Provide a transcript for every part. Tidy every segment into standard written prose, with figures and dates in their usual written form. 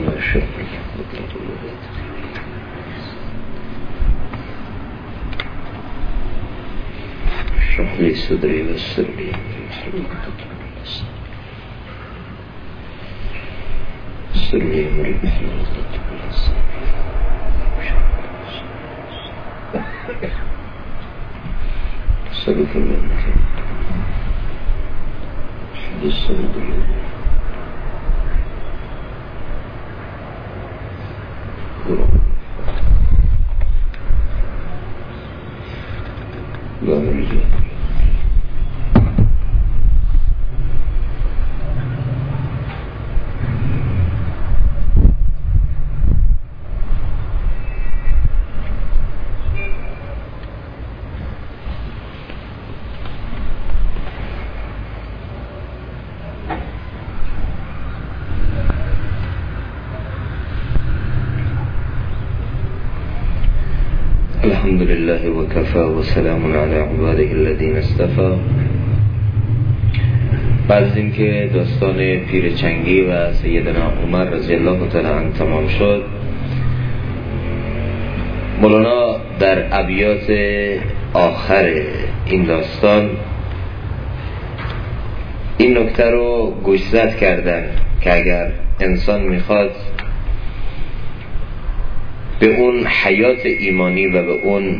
اشرح لي صدري ويسر لي يسر لي امري واحلل عقدة من لساني أسألك من احد الصمد لا مرجع الحمد لله وكفى وسلام على عباده الذين اصطفى. بعد از اینکه داستان پیرچنگی و سیدنا عمر رضی الله تعالی عنه تمام شد، مولانا در ابیات آخر این داستان این نکته رو گوشزد کردن که اگر انسان میخواد به اون حیات ایمانی و به اون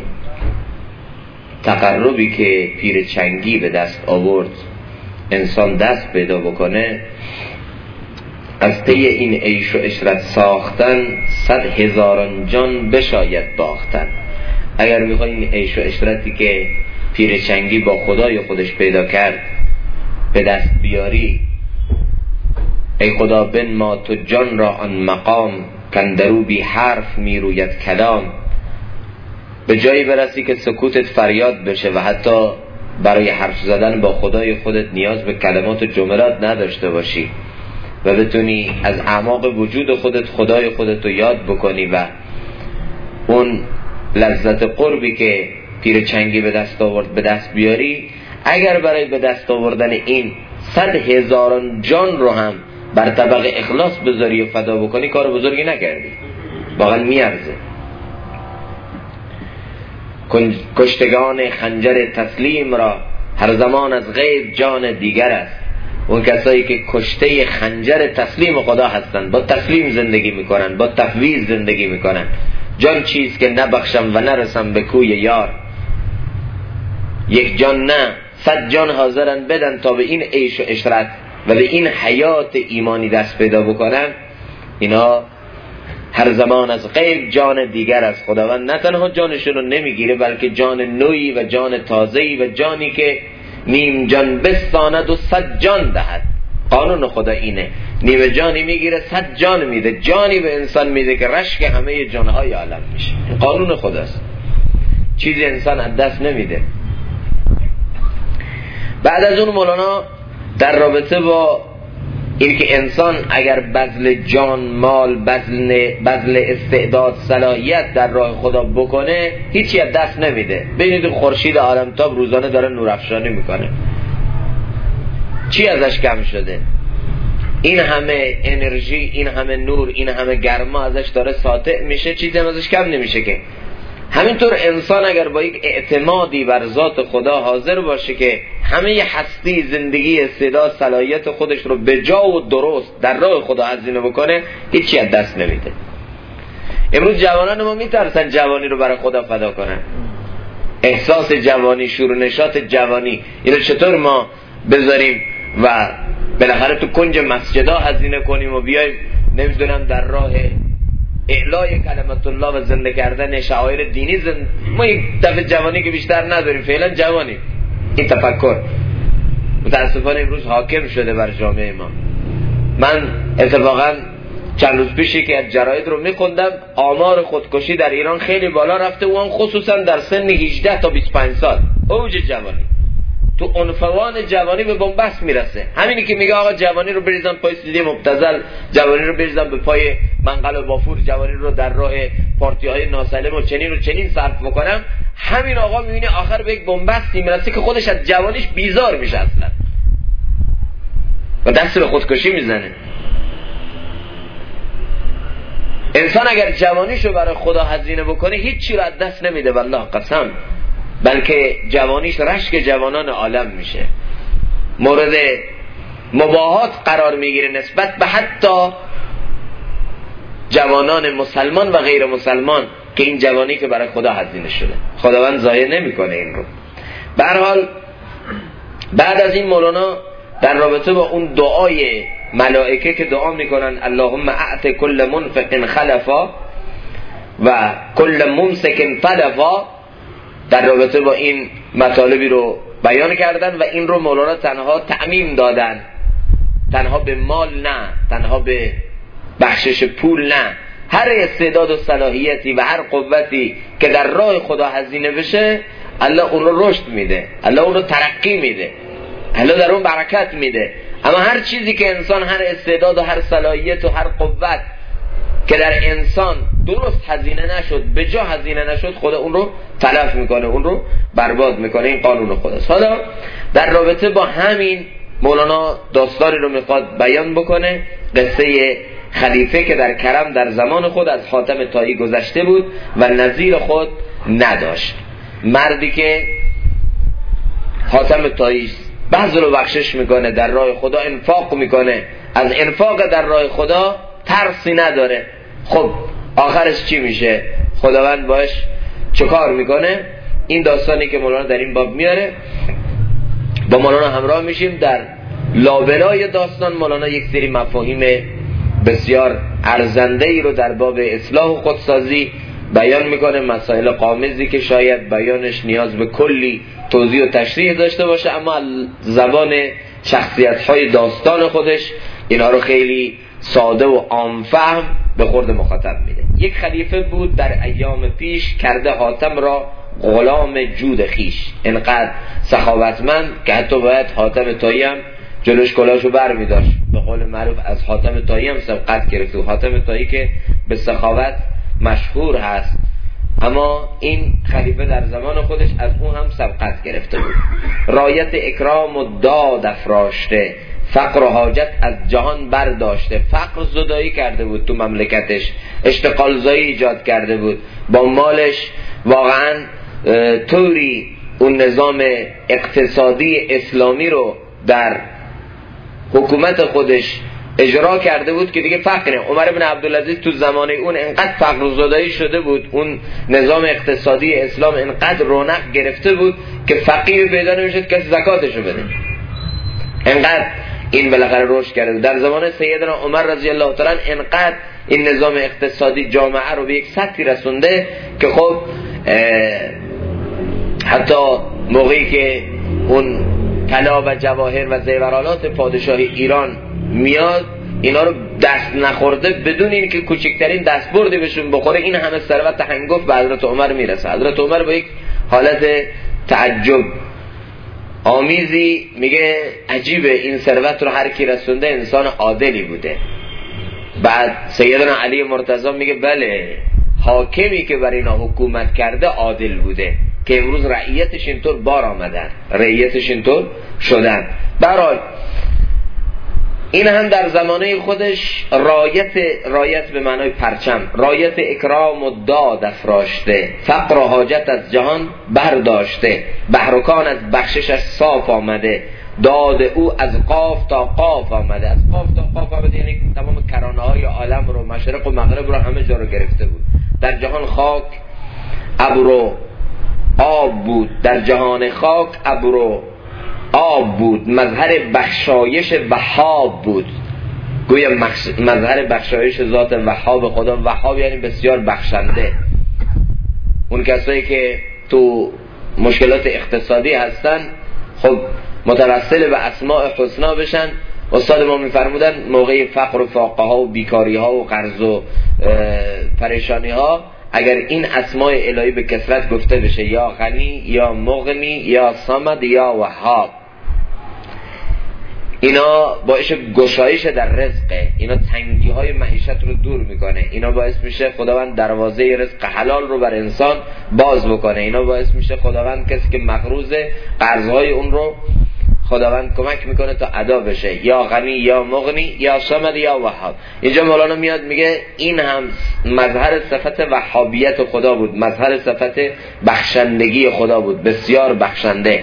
تقربی که پیرچنگی به دست آورد انسان دست پیدا بکنه، از پی این عیش و عشرت ساختن 100,000 جان بشاید باختن. اگر میخوای این عیش و عشرتی که پیرچنگی با خدای خودش پیدا کرد به دست بیاری، ای خدا بن ما تو جان را آن مقام کندرو بی حرف می روید کلام، به جایی برسی که سکوتت فریاد بشه و حتی برای حرف زدن با خدای خودت نیاز به کلمات و جملات نداشته باشی و بتونی از اعماق وجود خودت خدای خودت رو یاد بکنی و اون لذت قربی که پیرچنگی به دست آورد به دست بیاری. اگر برای به دست آوردن این 100,000 جان رو هم بر طبق اخلاص بذاری و فدا بکنی، کار بزرگی نکردی، واقعا میارزه. کشتگان خنجر تسلیم را هر زمان از غیب جان دیگر است. اون کسایی که کشته خنجر تسلیم خدا هستن، با تسلیم زندگی میکنن، با تفویض زندگی میکنن. جان چیز که نبخشم و نرسم به کوی یار، یک جان نه 100 جان حاضرن بدن تا به این عیش و عشرت و به این حیات ایمانی دست پیدا بکنن. اینا هر زمان از غیب جان دیگر از خداوند نه تنها جانشون رو نمیگیره، بلکه جان نوعی و جان تازه‌ای و جانی که نیم جان بستاند و 100 جان دهد. قانون خدا اینه، نیم جانی میگیره 100 جان میده، جانی به انسان میده که رشک همه جانهای عالم میشه. قانون خداست، چیزی انسان از دست نمیده. بعد از اون مولانا در رابطه با این که انسان اگر بذل جان، مال، بذل استعداد، صلاحیت در راه خدا بکنه هیچی از دست نمیده. ببینید خورشید عالمتاب روزانه داره نورافشانی میکنه، چی ازش کم شده؟ این همه انرژی، این همه نور، این همه گرما ازش داره ساطع میشه، چیزی ازش کم نمیشه که. همینطور انسان اگر با یک اعتمادی بر ذات خدا حاضر باشه که همه هستی، زندگی، استعداد، صلاحیت خودش رو به جا و درست در راه خدا هزینه بکنه، هیچی از دست نمیده. امروز جوانان ما میترسن جوانی رو برای خدا فدا کنن. احساس جوانی، شور و نشاط جوانی، اینو چطور ما بذاریم و بالاخره تو کنج مسجدها هزینه کنیم و بیایم نمیدونم در راه اعلای کلمت الله و زنده کردن شعائر دینی ما یک دفعه جوانی که بیشتر نداریم، فعلا جوانی. این تفکر متاسفانه امروز حاکم شده بر جامعه ما. من اتفاقا چند روز پیشی که از جراید رو میخوندم، آمار خودکشی در ایران خیلی بالا رفته و اون خصوصا در سن 18 تا 25 سال، اوج جوانی. تو عنفوان جوانی به بنبست میرسه. همینی که میگه آقا جوانی رو بریزن پای سیدی مبتذل، جوانی رو بریزن به پای منقل و بافور، جوانی رو در راه پارتی های ناسالم و چنین صرف بکنم، همین آقا میبینه آخر به یک بنبستی میرسه که خودش از جوانیش بیزار میشه اصلا و دست به خودکشی میزنه. انسان اگر جوانیشو برای خدا هزینه بکنه هیچی رو از دست نمیده والله قسم، بلکه جوانیش رشک جوانان عالم میشه، مورد مباهات قرار میگیره نسبت به حتی جوانان مسلمان و غیر مسلمان که این جوانی که برای خدا هزینه شده. خداوند ضایع نمیکنه این رو. به هر حال بعد از این مولانا در رابطه با اون دعای ملائکه که دعا میکنن اللهم اعط کل منفق خلفا و کل ممسک تلفا، در رابطه با این مطالبی رو بیان کردن و این رو مولانا تنها تعمیم دادن، تنها به مال نه، تنها به بخشش پول نه، هر استعداد و صلاحیتی و هر قوتی که در راه خدا هزینه بشه الله اون رو رشد میده، الله اون رو ترقی میده، الله در اون برکت میده. اما هر چیزی که انسان، هر استعداد و هر صلاحیت و هر قوت که در انسان درست هزینه نشد، به جا هزینه نشد، خدا اون رو تلف میکنه، اون رو برباد میکنه. این قانون خداست. حالا در رابطه با همین مولانا داستانی رو میخواد بیان بکنه، قصه خلیفه که در کرم در زمان خود از حاتم طایی گذشته بود و نظیر خود نداشت. مردی که حاتم طایی بذل و بخشش میکنه، در راه خدا انفاق میکنه، از انفاق در راه خدا ترسی نداره. خب آخرش چی میشه؟ خداوند باش چه کار میکنه؟ این داستانی که مولانا در این باب میاره با مولانا همراه میشیم. در لابلای داستان مولانا یک سری مفاهیم بسیار ارزنده ای رو در باب اصلاح و خودسازی بیان میکنه، مسائل قامزی که شاید بیانش نیاز به کلی توضیح و تشریح داشته باشه، اما زبان شخصیت‌های داستان خودش اینا رو خیلی ساده و عام فهم به خورد مخاطب میده. یک خلیفه بود در ایام پیش، کرده حاتم را غلام جود خیش. اینقدر سخاوتمند که حتی باید حاتم طایی هم جلوش کلاشو بر میداشت. به قول معروف از حاتم طایی هم سبقت گرفته. حاتم طایی که به سخاوت مشهور هست، اما این خلیفه در زمان خودش از اون هم سبقت گرفته بود. رایت اکرام و داد افراشته، فقر و حاجت از جهان برداشته. فقر زدایی کرده بود تو مملکتش، اشتغال زایی ایجاد کرده بود. با مالش واقعا طوری اون نظام اقتصادی اسلامی رو در حکومت خودش اجرا کرده بود که دیگه فقره. عمر بن عبدالعزیز تو زمان اون انقدر فقر زدایی شده بود، اون نظام اقتصادی اسلام انقدر رونق گرفته بود که فقیر پیدا نمیشد کسی زکاتشو بده. انقدر این بالاخره رشد کرده بود. در زمان سیدنا عمر رضی الله تعالی انقدر این نظام اقتصادی جامعه رو به یک سطحی رسونده که خب حتی موقعی که اون طلا و جواهر و زیورالات پادشاه ایران میاد، اینا رو دست نخورده بدون این که کوچکترین دستبردی بهشون بخوره، این همه ثروت هنگفت به حضرت عمر میرسه. حضرت عمر با یک حالت تعجب آمیزی میگه عجیبه، این ثروت رو هر کی رسونده انسان عادلی بوده. بعد سیدنا علی مرتضی میگه بله، حاکمی که بر اینا حکومت کرده عادل بوده که امروز رعیتش اینطور بار آمدن، رعیتش اینطور شدن. برای این هم در زمانه خودش رایت به معنای پرچم، رایت اکرام و داد افراشته، فقر و حاجت از جهان برداشته، بحرکان از بخشش صاف آمده، داد او از قاف تا قاف آمده. از قاف تا قاف آمده یعنی تمام کرانه های عالم رو، مشرق و مغرب رو، همه جا رو گرفته بود. در جهان خاک ابر و آب بود، در جهان خاک ابر و آب بود، مظهر بخشایش وهاب بود. گویا مظهر بخشایش ذات وهاب خدا. وهاب یعنی بسیار بخشنده. اون کسایی که تو مشکلات اقتصادی هستن خب متوسل به اسماء حسنا بشن. استاد ما میفرمودن موقع فقر و فاقه ها و بیکاری ها و قرض و پریشانی ها، اگر این اسماء الهی به کثرت گفته بشه، یا غنی یا مغنی یا صمد یا وهاب، اینا باعث گشایش در رزقه، اینا تنگی های معیشت رو دور میکنه، اینا باعث میشه خداوند دروازه رزق حلال رو بر انسان باز بکنه، اینا باعث میشه خداوند کسی که مقروضه قرضهای اون رو خداوند کمک میکنه تا ادا بشه، یا غنی یا مغنی یا صمد یا وهاب. اینجا مولانا میاد میگه این هم مظهر صفت وهابیت خدا بود، مظهر صفت بخشندگی خدا بود، بسیار بخشنده.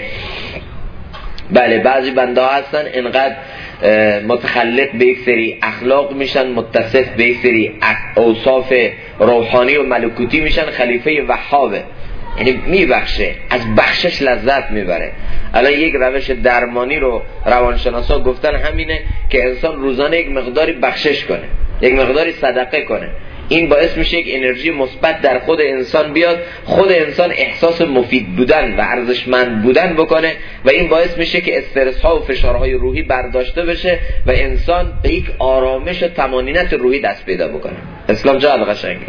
بله بعضی بنده ها هستن انقدر متخلق به یک سری اخلاق میشن، متصف به یک سری اوصاف روحانی و ملکوتی میشن، خلیفه وهابه، یعنی میبخشه، از بخشش لذت میبره. الان یک روش درمانی رو روانشناسا گفتن همینه که انسان روزانه یک مقداری بخشش کنه، یک مقداری صدقه کنه. این باعث میشه یک انرژی مثبت در خود انسان بیاد، خود انسان احساس مفید بودن و ارزشمند بودن بکنه و این باعث میشه که استرس ها و فشارهای روحی برداشته بشه و انسان به یک آرامش و طمانینت روحی دست پیدا بکنه. اسلام جا قشنگه.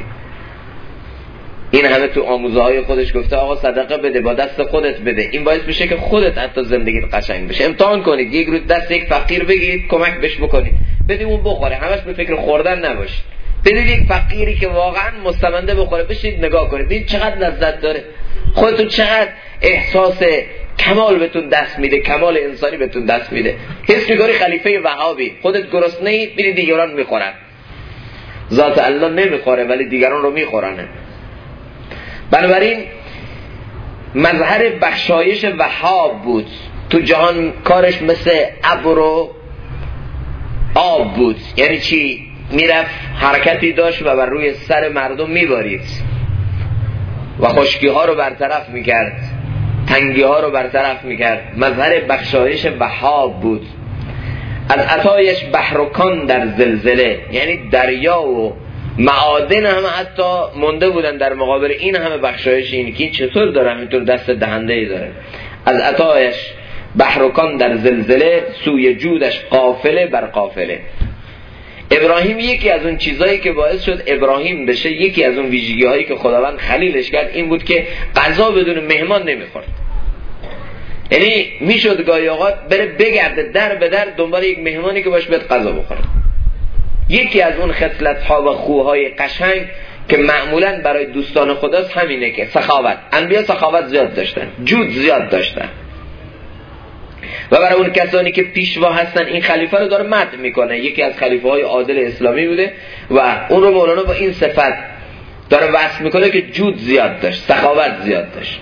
این همه تو آموزه های خودش گفته آقا صدقه بده، با دست خودت بده. این باعث میشه که خودت حتی زندگیت قشنگ بشه. امتحان کنید، یک روز دست یک فقیر بگیرید، کمک بهش بکنید، بدید اون بخوره، همش به فکر خوردن نباشید. بدید یک فقیری که واقعا مستمنده بخوره، بشید نگاه کنید، ببین چقدر لذت داره، خودتون چقدر احساس کمال بهتون دست میده، کمال انسانی بهتون دست میده. حس می‌کنی خلیفه وهابی، خودت گرسنه‌ای میری دیگران میخورن. ذات الله نمیخوره ولی دیگران رو میخورن. بنابراین مظهر بخشایش وهاب بود تو جهان، کارش مثل ابر و آب بود. یعنی چی؟ میرفت حرکتی داشت و بر روی سر مردم میبارید و خشکی ها رو برطرف میکرد، تنگی ها رو برطرف میکرد. مظهر بخشایش وهاب بود. از عطایش بحرکان در زلزله، یعنی دریا و معادن هم حتی مونده بودن در مقابل این همه بخشایش. این که چطور داره همینطور دست دهنده داره. از عطایش بحرکان در زلزله، سوی جودش قافله بر قافله. ابراهیم یکی از اون چیزایی که باعث شد ابراهیم بشه، یکی از اون ویژگی هایی که خداوند خلیلش کرد این بود که غذا بدون مهمان نمیخورد. یعنی میشد گاهی اوقات بره بگرده در به در دنبال یک مهمانی که باش بیاد غذا بخوره. یکی از اون خصلت ها و خوهای قشنگ که معمولا برای دوستان خداست همینه که سخاوت. انبیا سخاوت زیاد داشتن، جود زیاد داشتن و برای اون کسانی که پیشوا هستن این خلیفه رو داره مدح میکنه. یکی از خلیفه های عادل اسلامی بوده و اون رو مولانا با این صفت داره وصف میکنه که جود زیاد داشت، سخاوت زیاد داشت.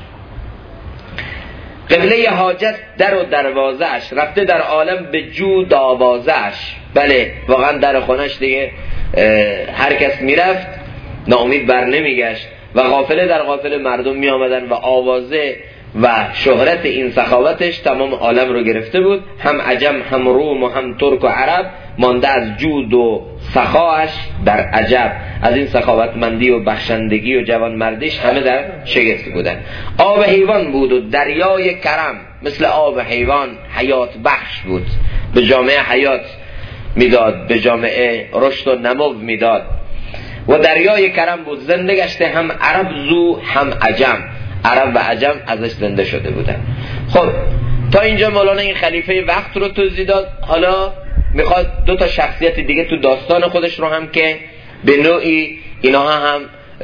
قبله حاجت در و دروازه اش، رفته در عالم به جود آوازه اش. بله واقعا در خونش دیگه هر کس میرفت ناامید بر نمیگشت و غافله در غافله مردم می آمدن و آوازه و شهرت این سخاوتش تمام عالم رو گرفته بود. هم عجم هم روم و هم ترک و عرب مانده از جود و سخاش در عجب. از این سخاوتمندی و بخشندگی و جوانمردیش همه در شگفت بودن. آب حیوان بود و دریای کرم، مثل آب حیوان حیات بخش بود، به جامعه حیات میداد، به جامعه رشد و نمو میداد. و دریای کرم بود، زنده گشته هم عرب زو هم عجم، عرب و عجم ازش زنده شده بودن. خب تا اینجا مولانا این خلیفه وقت رو توضیح داد. حالا میخواد دو تا شخصیت دیگه تو داستان خودش رو هم که به نوعی اینا هم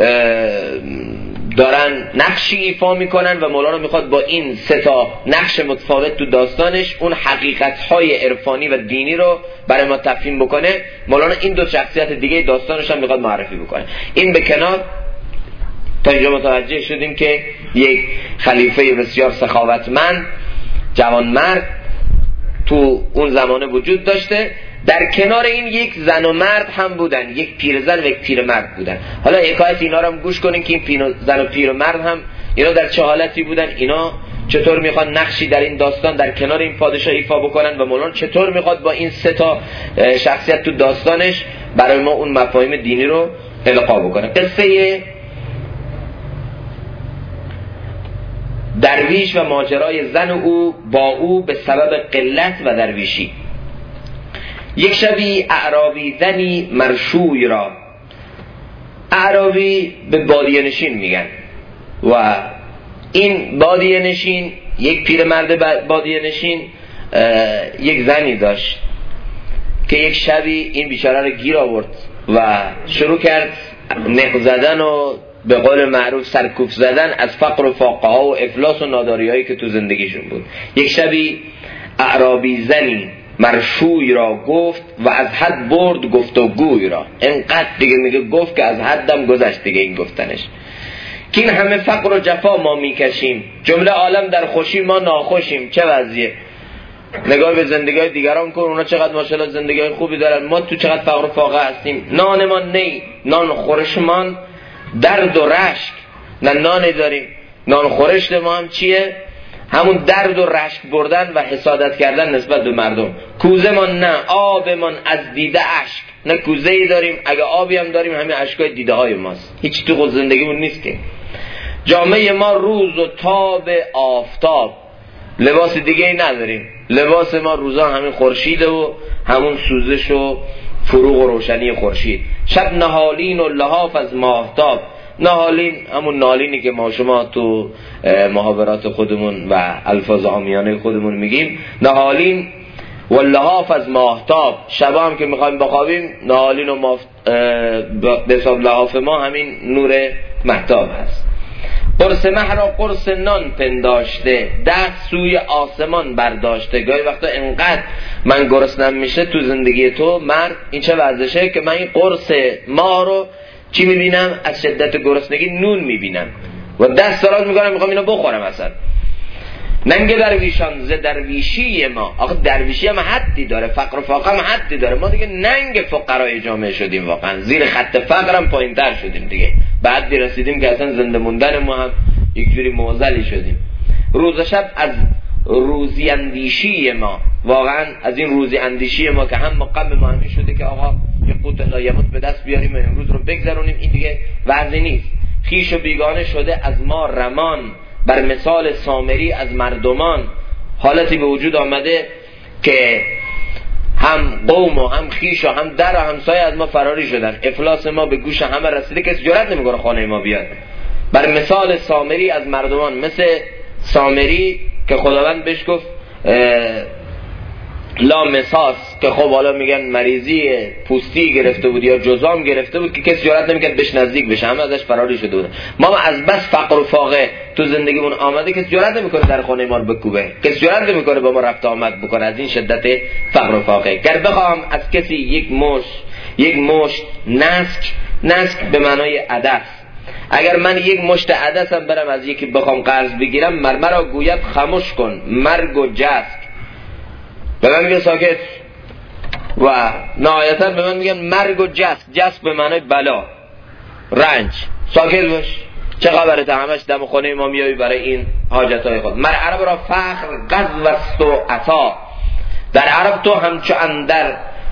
دارن نقشی ایفا میکنن و مولانا میخواد با این سه تا نقش متفاوت تو داستانش اون حقیقت‌های عرفانی و دینی رو برای ما تفهیم بکنه. مولانا این دو شخصیت دیگه داستانش هم میخواد معرفی بکنه. این به کنار، تا اینجا متوجه شدیم که یک خلیفه بسیار سخاوتمند جوانمرد تو اون زمانه وجود داشته. در کنار این یک زن و مرد هم بودن، یک پیرزن و یک پیرمرد بودن. حالا حکایت اینا رو هم گوش کنین که این زن و پیرمرد هم اینا در چه حالتی بودن، اینا چطور میخوان نقشی در این داستان در کنار این پادشاه ایفا بکنن و مولانا چطور میخواد با این سه تا شخصیت تو داستانش برای ما اون مفاهیم دینی رو القا بکنه. قصه درویش و ماجرای زن او با او به سبب قلت و درویشی. یک شبی اعرابی زنی مرشوی را، اعرابی به بادیه نشین میگن و این بادیه نشین، یک پیرمرد بادیه نشین یک زنی داشت که یک شبی این بیچاره رو گیر آورد و شروع کرد نق زدن و به قول معروف سرکوف زدن از فقر و فاقه ها و افلاس و ناداری هایی که تو زندگیشون بود. یک شبی اعرابی زنی مرشوی را گفت و از حد برد گفت و گوی را. اینقدر دیگه میگه گفت که از حدم گذشت دیگه این گفتنش. که این همه فقر و جفا ما میکشیم، جمله عالم در خوشی ما ناخوشیم. چه وضعیه؟ نگاه به زندگی های دیگران کن، اونا چقدر ماشاءالله زندگی های خوبی دارن، ما تو چقدر فقر و فاقه هستیم. نانمان نی، نان خورشمان درد و رشک. نه نانی داریم، نان خورشت ما هم چیه؟ همون درد و رشک بردن و حسادت کردن نسبت به مردم. کوزه من نه، آبمان از دیده اشک. نه کوزه ای داریم، اگه آبی هم داریم همین اشکای دیده های ماست، هیچ تو خود زندگیمون نیست که. جامعه ما روز و تاب آفتاب، لباس دیگه ای نداریم. لباس ما روزان همین خورشیده و همون سوزش و فروغ و روشنی خورشید. شب نهالین و لحاف از ماهتاب. نهالین همون نالینی که ما شما تو محاورات خودمون و الفاظ عامیانه خودمون میگیم، نهالین و لحاف از ماهتاب. شبا هم که میخوایم بخوابیم نهالین و به حساب لحاف ما همین نور مهتاب هست. قرص مه را قرص نان پنداشته، دست سوی آسمان برداشته. گاهی وقتا انقدر من گرسنم میشه تو زندگی تو مرد، این چه ورزشه که من این قرص ماه رو چی میبینم؟ از شدت گرسنگی نون میبینم و دست دراز میکنم میخوام اینو بخورم. اصلا ننگ درویشان ز درویشی ما. آخه درویشی هم حدی داره، فقر و فاقه هم حدی داره. ما دیگه ننگ فقرای جامعه شدیم، واقعا زیر خط فقر هم پایین تر شدیم دیگه. بعد رسیدیم که اصلا زنده موندن ما هم یک جوری معضلی شدیم. روز شب از روزی اندیشی ما، واقعا از این روزی اندیشی ما که هم مقام ما همین شده که آقا یه قوت لایموت به دست بیاریم و امروز رو بگذرونیم، این دیگه وضعی نیست. خیش و بیگانه شده از ما رمان، بر مثال سامری از مردمان. حالتی به وجود آمده که هم قوم و هم خیش و هم در و همسایه از ما فراری شدن. افلاس ما به گوش همه رسیده که جرئت نمیکنه خانه ما بیاد. بر مثال سامری از مردمان، مثل سامری که خداوند بهش گفت لا مساس، که خب حالا میگن مریضی پوستی گرفته بود یا جزام گرفته بود که کسی جرئت نمیکرد بهش نزدیک بشه، همه ازش فراری شده بودن. ما از بس فقر و فاقه تو زندگیمون آمده کسی جرئت نمیکنه در خانه ما رو بکوبه، کسی جرئت نمیکنه با ما رفت آمد بکنه از این شدت فقر و فاقه. گر بخوام از کسی یک مشت نسک به معنای عدس، اگر من یک مشت عدسم برم از یکی بخوام قرض بگیرم، مرا گوید خاموش کن مرگ و جسک. به من میگن ساکت و نهایتا به من میگن مرگ و جسک به معنای بلا رنج. ساکت باش، چه خبرت؟ همش دم خونه ما میایی برای این حاجتهای خود. مر عرب را فخر غزوست و عطا، در عرب تو همچو اندر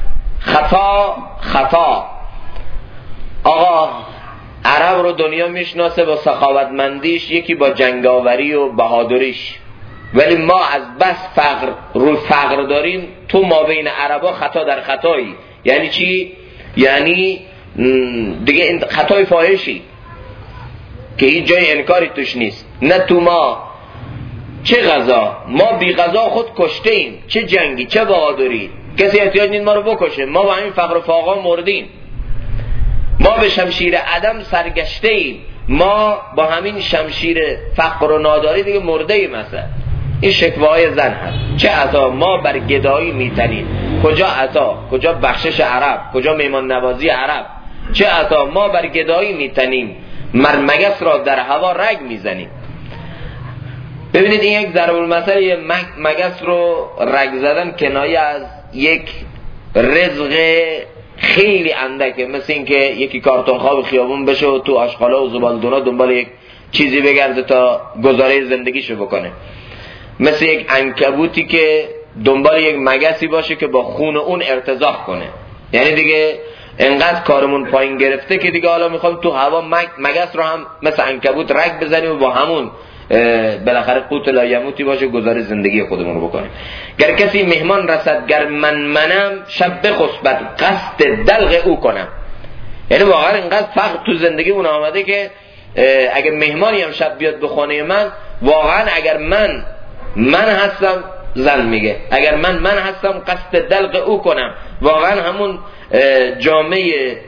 خطا. آقا عرب رو دنیا میشناسه با سخاوتمندیش، یکی با جنگاوری و بهادریش، ولی ما از بس فقر داریم. تو ما بین عربا خطا در خطایی. یعنی چی؟ یعنی دیگه این خطای فاحشی که هیچ جای انکاری توش نیست. نه تو ما چه غذا، ما بی غذا خود کشته ایم، چه جنگی چه بهادری، کسی احتیاج نیست ما رو بکشه. ما با همین فقر و فاقه مردیم، ما به شمشیر عدم سرگشته ایم، ما با همین شمشیر فقر و ناداری دیگه مرده ایم. مثلا این شکوه‌های زن هست. چه عطا ما بر گدایی میتنیم، کجا عطا، کجا بخشش عرب، کجا میمان نوازی عرب. چه عطا ما بر گدایی میتنیم، مگس را در هوا رگ میزنیم. ببینید این یک ضرب المثل، مگس رو رگ زدن کنایه از یک رزق خیلی اندکه، مثل این که یکی کارتون خواب خیابون بشه و تو آشغالا و زبالدونا دنبال یک چیزی بگرده تا گزاره زندگیشو بکنه، مثل یک عنکبوتی که دنبال یک مگسی باشه که با خون اون ارتزاق کنه. یعنی دیگه انقدر کارمون پایین گرفته که دیگه حالا میخوام تو هوا مگس رو هم مثل عنکبوت رگ بزنیم و با همون بالاخره قوت لایموتی باشه گزاره زندگی خودمون رو بکنیم. گر کسی مهمان رسد گر منم، شب بخسبد قصد دلق او کنم. یعنی واقعا اینقدر فقر تو زندگی اون آمده که اگر مهمانی هم شب بیاد به خانه من، واقعا اگر من هستم، زن میگه اگر من هستم قصد دلق او کنم، واقعا همون جامعه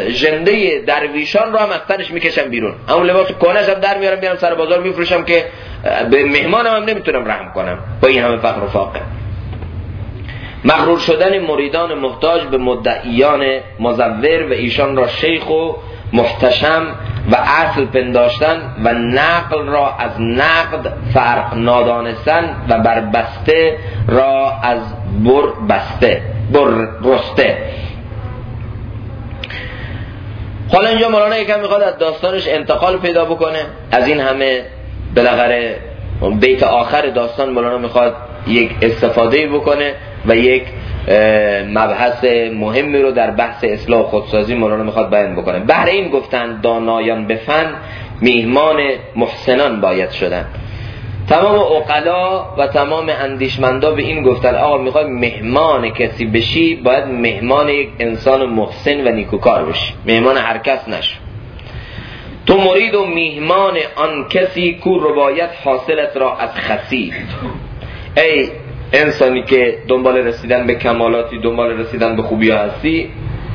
ژنده درویشان رو هم از تنش میکشم بیرون، همون لباس کهنه‌ش هم در میارم بیارم سر بازار میفروشم که به مهمانم هم نمیتونم رحم کنم با این همه فقر و فاقه. مغرور شدن مریدان محتاج به مدعیان مزور و ایشان را شیخ و محتشم و اصل پنداشتن و نقل را از نقد فرق نادانستن و بربسته را از رسته. حالا اینجا مولانا یکم میخواد از داستانش انتقال پیدا بکنه. از این همه بالاخره بیت آخر داستان مولانا میخواد یک استفاده بکنه و یک مبحث مهمی رو در بحث اصلاح خودسازی مولانا میخواد بیان بکنه. بهر این گفتن دانایان به فن میهمان محسنان باید شدن. تمام عقلا و تمام اندیشمندا به این گفتن آقا میخوای مهمان کسی بشی باید مهمان یک انسان محسن و نیکوکار بشی، مهمان هر کس نشو. تو مرید و میهمان آن کسی کو ربایت حاصلت را از خسی. ای انسانی که دنبال رسیدن به کمالاتی، دنبال رسیدن به خوبی هستی،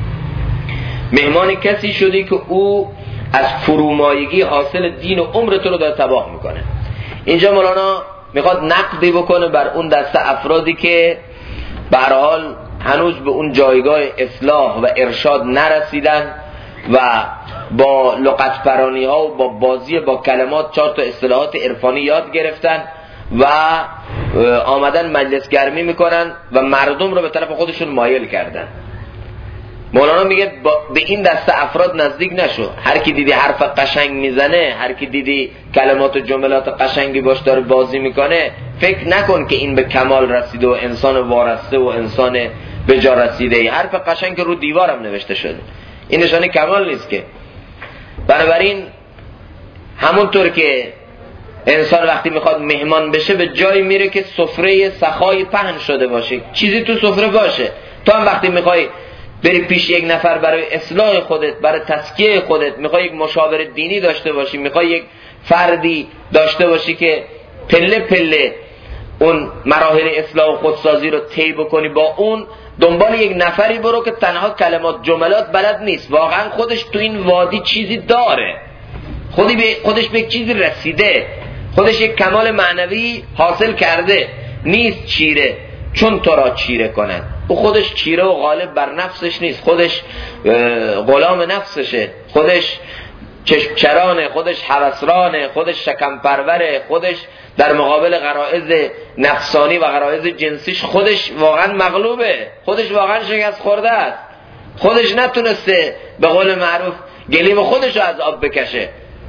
مهمان کسی شدی که او از فرومایگی حاصل دین و عمر تو رو داره تباه میکنه. اینجا مولانا میخواد نقدی بکنه بر اون دسته افرادی که به هر حال هنوز به اون جایگاه اصلاح و ارشاد نرسیدن و با لغت پرانی ها و با بازی با کلمات 4 تا اصطلاحات عرفانی یاد گرفتن و آمدن مجلس گرمی میکنن و مردم رو به طرف خودشون مایل کردن. مولانا میگه به این دسته افراد نزدیک نشو. هر کی دیدی حرف قشنگ میزنه، هر کی دیدی کلمات و جملات قشنگی باش داره بازی میکنه، فکر نکن که این به کمال رسیده و انسان وارسته و انسان به جا رسیده. حرف قشنگ رو دیوارم نوشته شده، این نشانه کمال نیست که. بنابراین همونطور که انسان وقتی میخواد مهمان بشه به جایی میره که سفره سخای پهن شده باشه، چیزی تو سفره باشه. تو هم وقتی میخوای بری پیش یک نفر برای اصلاح خودت، برای تزکیه خودت، میخوای یک مشاور دینی داشته باشی، میخوای یک فردی داشته باشی که پله پله اون مراحل اصلاح و خودسازی رو طی بکنی، با اون دنبال یک نفری برو که تنها کلمات جملات بلد نیست، واقعا خودش تو این وادی چیزی داره، خودش به یک چیزی رسیده، خودش یک کمال معنوی حاصل کرده، نیست چیره چون تو را چیره کنن. او خودش چیره و غالب بر نفسش نیست، خودش غلام نفسشه، خودش چشمچرانه، خودش هوسرانه، خودش شکم پروره، خودش در مقابل غرایز نفسانی و غرایز جنسیش خودش واقعا مغلوبه، خودش واقعا شکست خورده است، خودش نتونسته به قول معروف گلیم خودش رو از آب بکشه.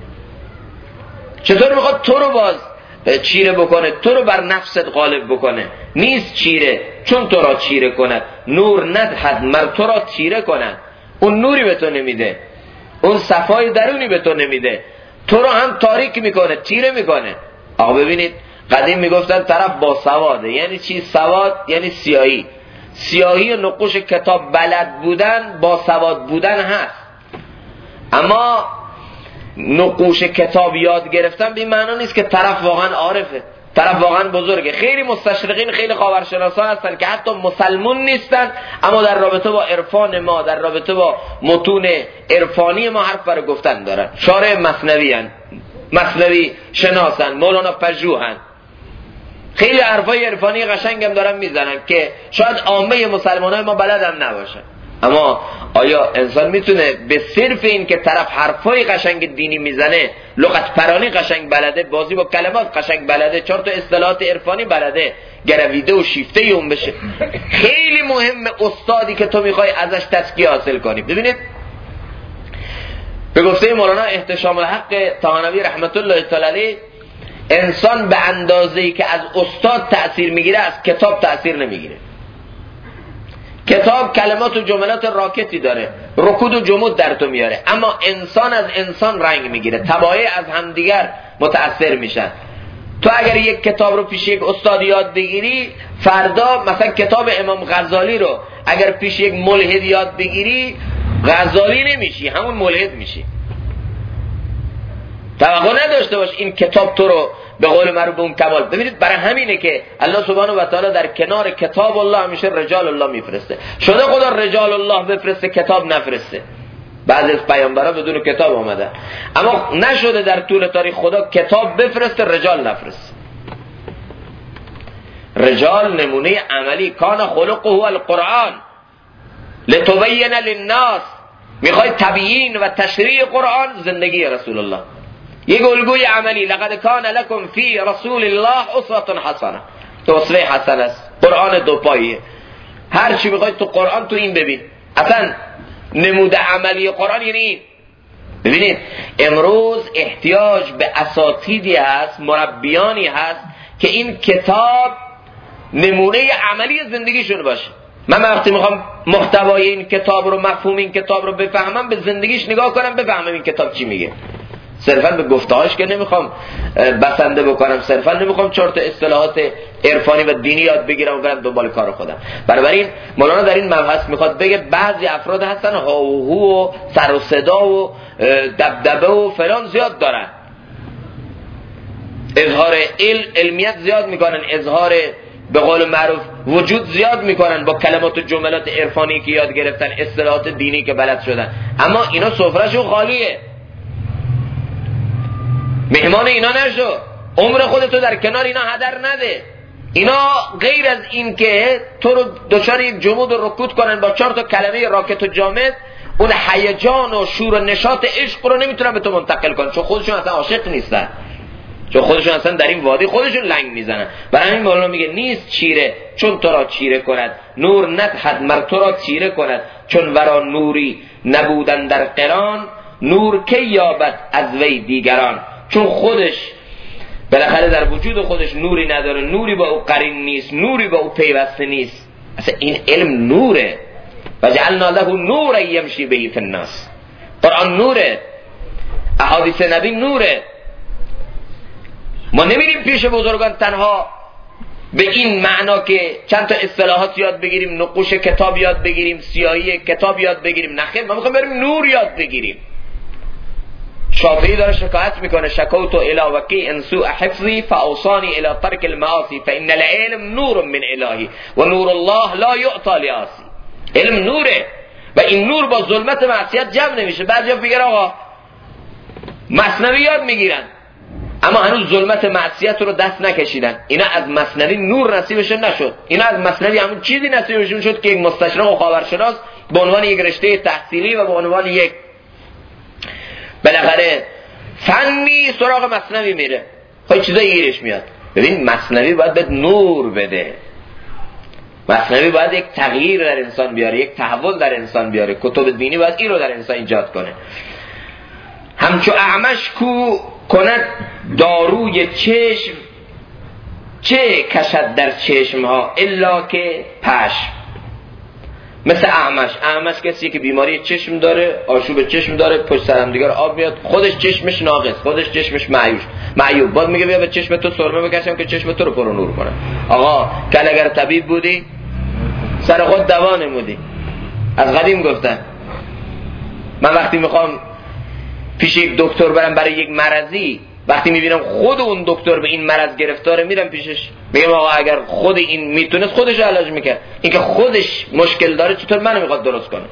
چطور میخواد تو رو باز چیره بکنه، تو رو بر نفست غالب بکنه؟ نیست چیره چون تو را چیره کند، نور ندهد مر تو را تیره کند. اون نوری به تو نمیده، اون صفای درونی به تو نمیده، تو رو هم تاریک میکنه، تیره میکنه. آقا ببینید قدیم میگفتن طرف با سواده. یعنی چی سواد؟ یعنی سیاهی. سیاهی و نقوش کتاب بلد بودن با سواد بودن هست، اما نقوش کتاب یاد گرفتن به این معنا نیست که طرف واقعا عارفه، طرف واقعا بزرگه. خیلی مستشرقین، خیلی خاورشناسان هستن که حتی مسلمون نیستن، اما در رابطه با عرفان ما، در رابطه با متون عرفانی ما حرف برای گفتن دارن. شارع مثنوی هن، مثنوی شناسن، مولانا پژوهن، خیلی حرفای عرفانی قشنگ هم دارن میزنن که شاید عامه مسلمانای ما بلد هم نباشن. اما آیا انسان میتونه به صرف این که طرف حرفای قشنگ دینی میزنه، لغت پرانی قشنگ بلده، بازی با کلمات قشنگ بلده، 4 تا اصطلاحات عرفانی بلده، گرویده و شیفته اون بشه؟ خیلی مهمه استادی که تو میخوای ازش تزکیه حاصل کنی. ببینید به گفته مولانا احتشام الحق طحانوی رحمت الله تعالی علیه، انسان به اندازه‌ای که از استاد تأثیر میگیره از کتاب تأثیر نمیگیره. کتاب کلمات و جملات راکتی داره، رکود و جمود در تو میاره، اما انسان از انسان رنگ میگیره، طبایع از همدیگر متأثر میشن. تو اگر یک کتاب رو پیش یک استاد یاد بگیری، فردا مثلا کتاب امام غزالی رو اگر پیش یک ملحد یاد بگیری، غزالی نمیشی، همون ملحد میشی. توقع نداشته باش این کتاب تو رو به قول معروف به اون کمال. ببینید برای همینه که الله سبحانه و تعالی در کنار کتاب الله همیشه رجال الله میفرسته. شده خدا رجال الله بفرسته کتاب نفرسته؟ بعضی از پیامبرا بدون کتاب آمده، اما نشده در طول تاریخ خدا کتاب بفرسته رجال نفرست. رجال نمونه عملی، کان خلقه القرآن لتبین للناس. میخوای تبیین و تشریع قرآن، زندگی رسول الله یک الگوی عملی. لقد کان لکم فی رسول الله اسوة حسنه، اسوه حسنه است. قرآن دو پاییه، هر چی میخوای تو قرآن تو این ببین. اصلا نموده عملی قرآن یعنی این. ببینید امروز احتیاج به اساتیدی هست، مربیانی هست که این کتاب نمونه عملی زندگیشون باشه. من وقتی میخوام محتوای این کتاب رو، مفهوم این کتاب رو بفهمم، به زندگیش نگاه کنم بفهمم این کتاب چی میگه. صرفا به گفتهاش که نمیخوام بسنده بکنم، صرفا نمیخوام 4 تا اصطلاحات عرفانی و دینی یاد بگیرم و برم دنبال کار خودم. بنابراین مولانا در این مبحث میخواد بگه بعضی افراد هستن هاوهو و سر و صدا و دبدبه و فلان زیاد دارن، اظهار علمیت زیاد میکنن، اظهار به قول معروف وجود زیاد میکنن با کلمات و جملات عرفانی که یاد گرفتن، اصطلاحات دینی که بلد شدن، اما اینا سفرهشون خالیه. مهمان اینا نشو، عمر خودتو در کنار اینا هدر نده. اینا غیر از این که تو رو دچار یک جمود و رکود کنن با 4 تا کلمه راکت و جامد، اون هیجان و شور و نشاط عشق رو نمیتونن به تو منتقل کنن، چون خودشون اصلا عاشق نیستن، چون خودشون اصلا در این وادی خودشون لنگ میزنن. برای همین مولانا میگه نیست چیره چون تو را چیره کند، نور ندهد مر تو را چیره کند، چون ورا نوری نبودن در قران، نور کی یابد از وی دیگران. چون خودش بالاخره در وجود خودش نوری نداره، نوری با او قرین نیست، نوری با او پیوسته نیست. اصلا این علم نوره، و جعلنا له نور یمشی به فی الناس. قرآن نوره، احادیث نبی نوره. ما نمیریم پیش بزرگان تنها به این معنا که چند تا اصطلاحات یاد بگیریم، نقوش کتاب یاد بگیریم، سیاهی کتاب یاد بگیریم. نخیر، ما میخوایم بریم نور یاد بگیریم. شافعی داره شکایت میکنه شکوت الی وکی ان سوء حفظی فاوصانی الی ترک المعاصی فان العلم نور من الهی و نور الله لا یعطی لعاصی. علم نوره و این نور با ظلمت معصیت جمع نمیشه. بعضیا میگن آقا مثنوی یاد میگیرن اما هنوز ظلمت معصیت رو دست نکشیدن، اینا از مثنوی نور نصیبشون نشد. اینا از مثنوی همون چیزی نصیبشون شد که یک مستشرق و خاورشناس به عنوان یک رشته تحصیلی و به عنوان یک بالاخره فنی سراغ مثنوی میره، خب چیزایی گیرش میاد. ببین مثنوی باید به نور بده، مثنوی باید یک تغییر در انسان بیاره، یک تحول در انسان بیاره. کتب دینی باید این رو در انسان ایجاد کنه. همچو اعمش کو کند داروی چشم، چه کشد در چشمها الا که پشم. مثل اعمش کسی که بیماری چشم داره، آشوب چشم داره، پشت سر هم دیگر آب میاد، خودش چشمش ناقص، خودش چشمش معیوب. بعد میگه بیا به چشم تو سرمه بکشم که چشم تو رو پر نور کنه. آقا کل اگر طبیب بودی سر خود دوا نمودی. از قدیم گفتن من وقتی میخوام پیش یک دکتر برم برای یک مرضی، وقتی میبینم خود اون دکتر به این مرض گرفتاره میرم پیشش، میگم آقا اگر خود این میتونست خودش علاج میکرد، این که خودش مشکل داره چطور منو میخواد درست کنه؟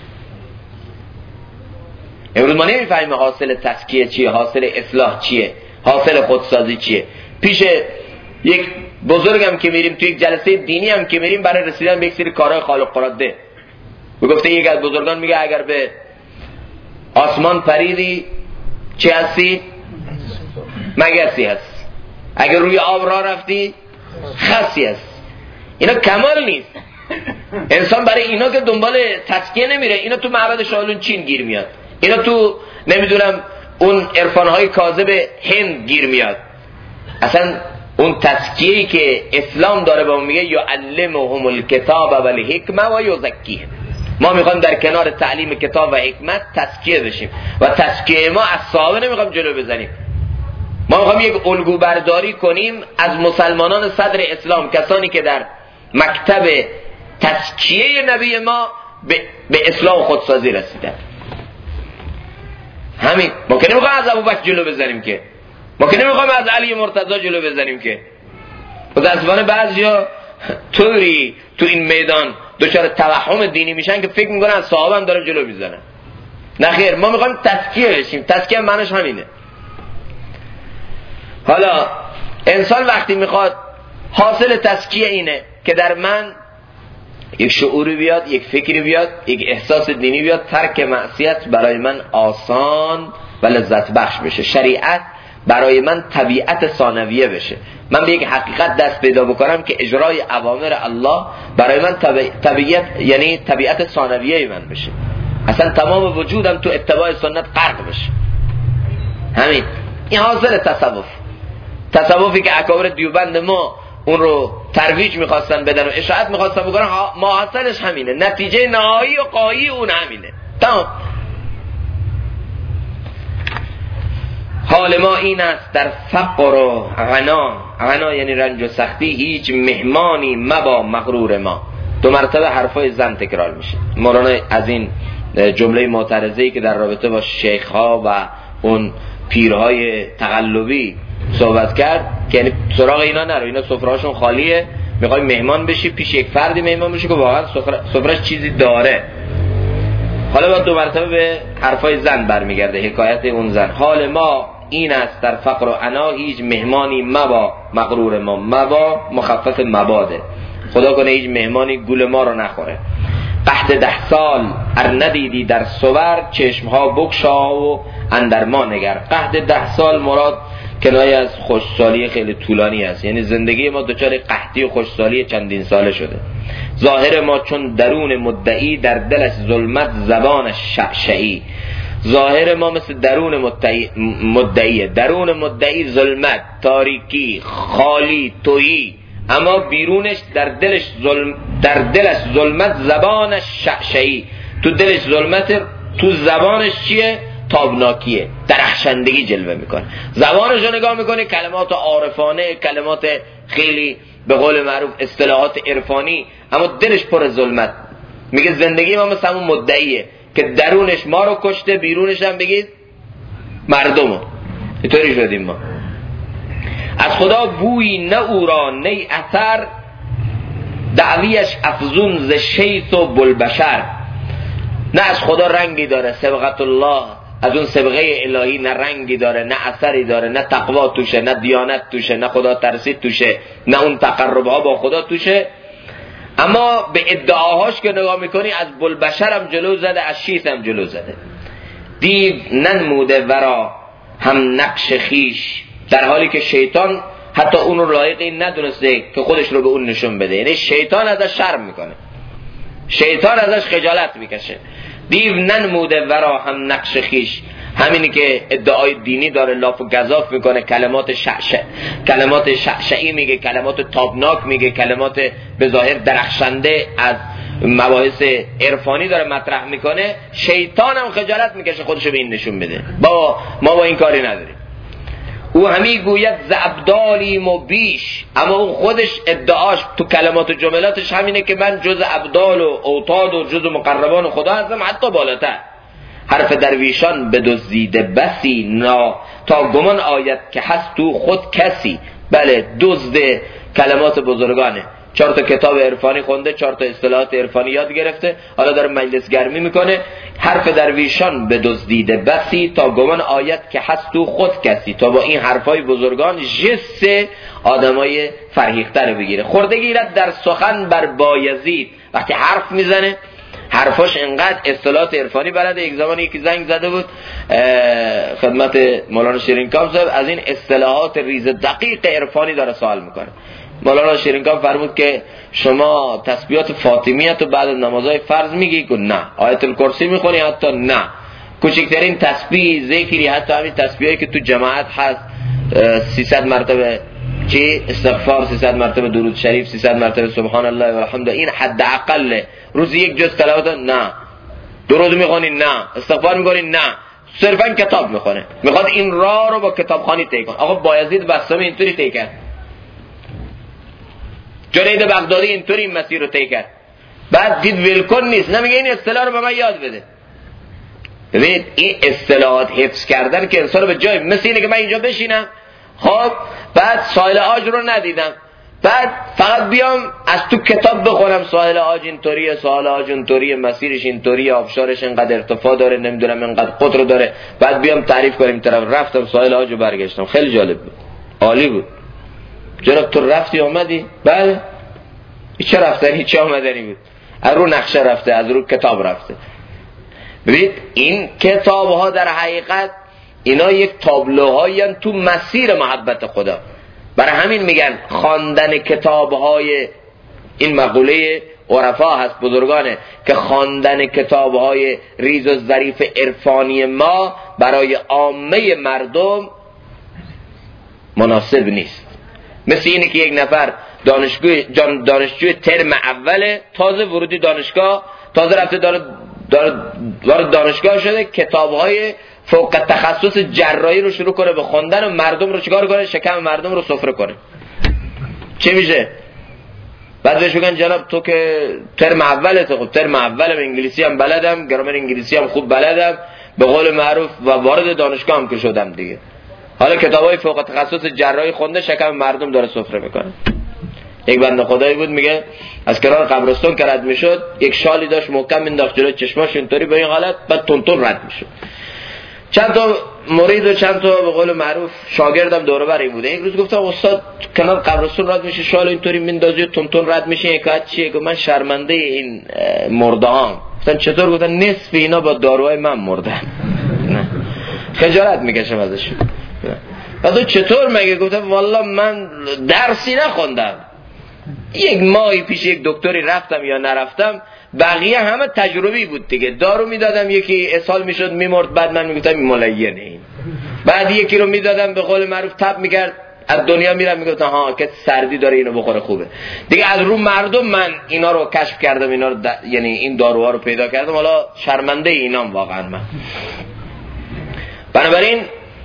امروز ما نمیفهمیم حاصل تزکیه چیه، حاصل اصلاح چیه، حاصل خودسازی چیه. پیش یک بزرگم که میریم، توی یک جلسه دینی هم که میریم، برای رسیدن به یک سری کارهای خالق قراده، گفته یک از بزرگان میگه اگر به آسمان پریدی چی هستی؟ مگسی هست. اگر روی آب راه رفتی خسی هست. اینا کمال نیست. انسان برای اینا که دنبال تزکیه نمیره، اینا تو معبد شاهلون چین گیر میاد، اینا تو نمیدونم اون عرفانهای کاذب هند گیر میاد. اصلا اون تزکیه‌ای که اسلام داره به اون میگه یعلمهم الکتاب والحکمه و یزکیهم. ما میخوایم در کنار تعلیم کتاب و حکمت تزکیه بشیم و تزکیه ما از صحابه نمیخوایم جلو بزنیم. ما میخوایم یک الگو برداری کنیم از مسلمانان صدر اسلام، کسانی که در مکتب تزکیه نبی ما به اسلام و خودسازی رسیدن. همین. ما که نمیخوایم از ابوبکر جلو بزنیم، که ما که نمیخوایم از علی مرتضی جلو بزنیم، که متاسفانه بعضیا طوری تو این میدان دچار توهم دینی میشن که فکر میکنن از صحابه هم داره جلو میزنن. نه خیر، ما میخوایم تزکیه بشیم. تزکیه معنیش همینه. حالا انسان وقتی میخواد، حاصل تزکیه اینه که در من یک شعوری بیاد، یک فکری بیاد، یک احساس دینی بیاد، ترک معصیت برای من آسان و لذت بخش بشه، شریعت برای من طبیعت ثانویه بشه، من به یک حقیقت دست پیدا بکنم که اجرای اوامر الله برای من طبیعت، یعنی طبیعت ثانویه من بشه، اصلا تمام وجودم تو اتباع سنت غرق بشه. همین این حاصل تصوفی که اکابر دیوبند ما اون رو ترویج میخواستن بدن و اشاعت میخواستن بکنن، ما حاصلش همینه، نتیجه نهایی و قایی اون همینه. تمام. حال ما این است در فقر و غنا یعنی رنج و سختی، هیچ مهمانی مبا مغرور ما. 2 مرتبه حرفای زن تکرار میشه. مولانا از این جمله معترضه‌ای که در رابطه با شیخ‌ها و اون پیرهای تقلبی صحبت کرد که یعنی سراغ اینا نرو، اینا سفرهاشون خالیه، میخوای مهمان بشی پیش یک فردی مهمان بشی که واقعا سفرهش چیزی داره. حالا با 2 مرتبه به حرفای زن برمیگرده، حکایت اون زن. حال ما این است در فقر و عنا، هیچ مهمانی مبا مغرور ما. مبا مخفف مباده، خدا کنه هیچ مهمانی گول ما رو نخوره. قحط 10 سال ار ندیدی در صور، چشمها بگشا و اندر ما نگر. قحط 10 سال مراد کنایه از خوشسالی خیلی طولانی است، یعنی زندگی ما دچار قحطی و خوشسالی چندین ساله شده. ظاهر ما چون درون مدعی، در دلش ظلمت زبانش شعشعی. ظاهر ما مثل درون مدعیه، درون مدعی ظلمت، تاریکی، خالی، تویی، اما بیرونش در دلش ظلمت زبانش شعشعی. تو دلش ظلمت، تو زبانش چیه؟ تابناکیه، درخشندگی جلوه میکنه. زبانش رو نگاه میکنه، کلمات عارفانه، کلمات خیلی به قول معروف اصطلاحات عرفانی، اما دلش پر ظلمت. میگه زندگی ما مثل همون مدعیه که درونش ما رو کشته، بیرونش هم بگید مردمو. اینطوری شدیم ما. از خدا بوی نه او را نی اثر، دعویش افزون ز شیط و بلبشر. نه از خدا رنگی داره، سبقت الله، از اون سبقه الهی نه رنگی داره، نه اثری داره، نه تقوا توشه، نه دیانت توشه، نه خدا ترسید توشه، نه اون تقربها با خدا توشه. اما به ادعاهاش که نگاه میکنی، از بلبشر هم جلو زده، از شیط هم جلو زده. دیو ننموده ورا هم نقش خیش، در حالی که شیطان حتی اون رو لایق این ندونسته که خودش رو به اون نشون بده. یعنی شیطان ازش شرم میکنه، شیطان ازش خجالت میکشه. دیو ننموده ورا هم نقش خیش، همینی که ادعای دینی داره، لاف و گزاف میکنه، کلمات شعشعی میگه، کلمات تابناک میگه، کلمات به ظاهر درخشنده از مباحث عرفانی داره مطرح میکنه. شیطان هم خجالت میکشه خودشو به این نشون بده. ما با این کاری نداریم. او همی گوید ز ابدالیم و بیش، اما اون خودش ادعاش تو کلمات و جملاتش همینه که من جز ابدال و اوتاد و جز مقربان خدا هستم، حتی بالاتر. حرف درویشان بدزدیده بسی، نا تا گمان آید که هست تو خود کسی. بله، دزد کلمات بزرگانه. 4 کتاب عرفانی خونده، 4 اصطلاحات عرفانی یاد گرفته، حالا داره مجلس گرمی میکنه. حرف درویشان بدزدیده بسی، تا گمان آید که هست تو خود کسی. تا با این حرفای بزرگان جس آدمای فرهیخته رو بگیره. خورده گیرد در سخن بر بایزید، وقتی حرف میزنه حرفاش انقدر اصطلاحات عرفانی بلده. یک زمانی یکی زنگ زده بود خدمت مولانا شیرینکام صاحب، از این اصطلاحات ریز دقیق عرفانی داره سوال میکنه. مولانا شیرینکام فرمود که شما تسبیحات فاطمیت رو بعد نمازهای فرض میگی؟ که نه. آیت الکرسی میخونی؟ حتی نه. کوچکترین تسبیح ذکری، حتی همین تسبیحی که تو جماعت هست، 300 مرتبه استغفار، 300 مرتبه درود شریف، 300 مرتبه سبحان الله و الحمد، این حد اقل. روزی یک جز تلاوت؟ نه. درود میخونی؟ نه. استغفار میکنی؟ نه. صرفا کتاب میخونه. میخواد این راه رو با کتابخوانی طی کنه. آقا بایزید بستامی اینطوری طی کرد، جنید بغدادی اینطوری این مسیر رو طی کرد. بعد دید ولکن نیست، نمیگه این اصطلاح رو به من یاد بده. ببینید این اصطلاحات حفظ کردن که انسان رو به جای، مثل اینه که من اینجا بشینم، خب بعد سایل آج رو ندیدم، بعد فقط بیام از تو کتاب بخونم ساحل آج اینطوریه، ساحل آج اونطوریه، مسیرش اینطوریه، آبشارش اینقدر ارتفاع داره، نمیدونم اینقدر قطر داره، بعد بیام تعریف کنیم طرف. رفتم ساحل آج و برگشتم، خیلی جالب بود، عالی بود. جناب تو رفتی آمدی؟ بله. چه رفتنی چه آمدنی بود؟ از رو نقشه رفته، از رو کتاب رفته. ببینید این کتاب ها در حقیقت اینا یک تابلوهایی هستند تو مسیر محبت خدا. برای همین میگن خواندن کتاب های، این مقوله عرفا هست بزرگانه، که خواندن کتاب های ریز و ظریف عرفانی ما برای عامه مردم مناسب نیست. مثل اینه که یک نفر دانشجوی ترم اوله، تازه ورودی دانشگاه، تازه رفته وارد دانشگاه شده، کتاب‌های فوق تخصص جراحی رو شروع کنه به خوندن و مردم رو چیکار کنه؟ شکم مردم رو سفره کنه. چه میشه؟ بعد بهش میگن جناب تو که ترم اولته، خب ترم اولم انگلیسی هم بلدم، گرامر انگلیسی هم خوب بلدم، به قول معروف، و وارد دانشگاه هم که شدم دیگه. حالا کتابای فوق تخصص جراحی خونده، شکم مردم داره سفره میکنه. یک بنده خدایی بود میگه از کنار قبرستون که رد میشد یک شالی داشت محکم مینداخت جلوی چشماش اینطوری به این حالت، بعد تون رد میشد. چند تا مرید و چند تا به قول معروف شاگردم دور و بر این بوده. یک روز گفتم استاد کنار قبرستون رد میشه، شال اینطوری میندازی تون رد میشه، یکات چیه؟ گفت من شرمنده این مرده ام. گفتم چطور؟ گفتن نصف اینا با داروهای من مردن. نه خجالت میکشم ازشون. بعد چطور مگه؟ گفتم والله من درسی نخوندم، یک ماهی پیش یک دکتری رفتم یا نرفتم، بقیه همه تجربی بود دیگه. دارو میدادم یکی اسهال میشد میمرد، بعد من میگفتم این ملینه این. بعد یکی رو میدادم به قول معروف تب میکرد، از دنیا میرم میگفتم ها که سردی داره اینو بخوره خوبه دیگه. از رو مردم من اینا رو کشف کردم، اینا رو یعنی این داروها رو پیدا کردم. حالا شرمنده اینام واقعا من. بنابراین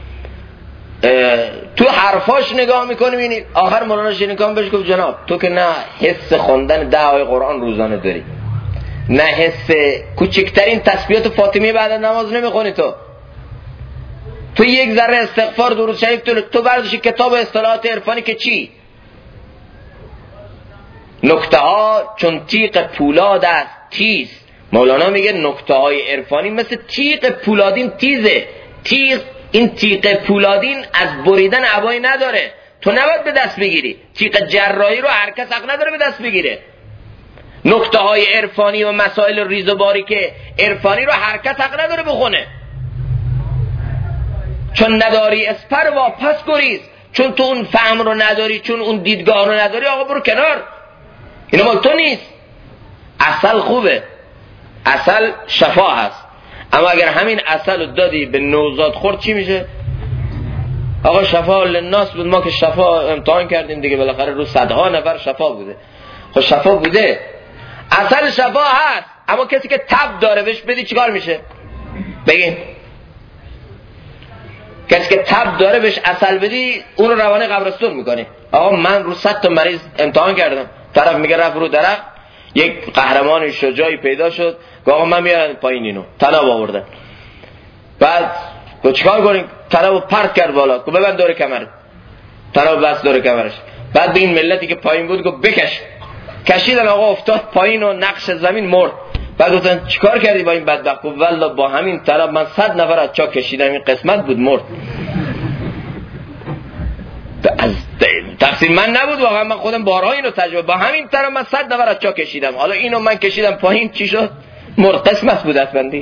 تو حرفاش نگاه میکنیم، این آخر مولانا شیرینکان بهش گفت جناب تو که نه حس خوندن 10 آیه قرآن روزانه داری، نه حس کوچکترین تسبیحات فاطمی بعد نماز نمیخونی، تو یک ذره استغفار درود شریف تو برداشتی کتاب اصطلاحات عرفانی که چی؟ نکته ها چون تیغ پولاد است تیز. مولانا میگه نکته های عرفانی مثل تیغ پولادین تیزه. این تیغ پولادین از بریدن عبایی نداره، تو نباید به دست بگیری. تیغ جراحی رو هر کس حق نداره به دست بگیره. نکته های عرفانی و مسائل ریز و باریک عرفانی رو هر کس حق نداره بخونه. چون نداری اسپر واپس گریز، چون تو اون فهم رو نداری، چون اون دیدگاه رو نداری، آقا برو کنار، اینو مال تو نیست. عسل خوبه، عسل شفا هست، اما اگر همین عسل رو دادی به نوزاد خورد چی میشه؟ آقا شفا للناس بود، ما که شفا امتحان کردیم دیگه، بالاخره رو صدها نفر شفا بوده. خب شفا بوده، عسل شفا هست، اما کسی که تب داره بهش بدی چیکار میشه؟ بگین کسی که تب داره بهش عسل بدی اون رو روانه قبرستون میکنی. آقا من رو 100 تا مریض امتحان کردم، طرف میگه رفت رو درخت، یک قهرمان شجاعی پیدا شد که آقا من میارم پایین اینو تناب آوردن، بعد گفت چیکار کنیم؟ تنابو پرت کرد بالا، گفت ببند دور کمر، تناب بس دور کمرش. بعد به این ملتی که پایین بود گفت بکش، کشیدن، آقا افتاد پایین و نقش زمین مرد. بعد گفتن چیکار کردی با این بدبخت؟ گفت والله با همین تناب من 100 نفر از چاک کشیدم، این قسمت بود مرد. از تقصیر من نبود واقعا، من خودم بارها اینو تجربه، با همین تناب من 100 نفر از چاک کشیدم، حالا اینو من کشیدم پایین چی شد؟ مرد، قسمت بود اصلا.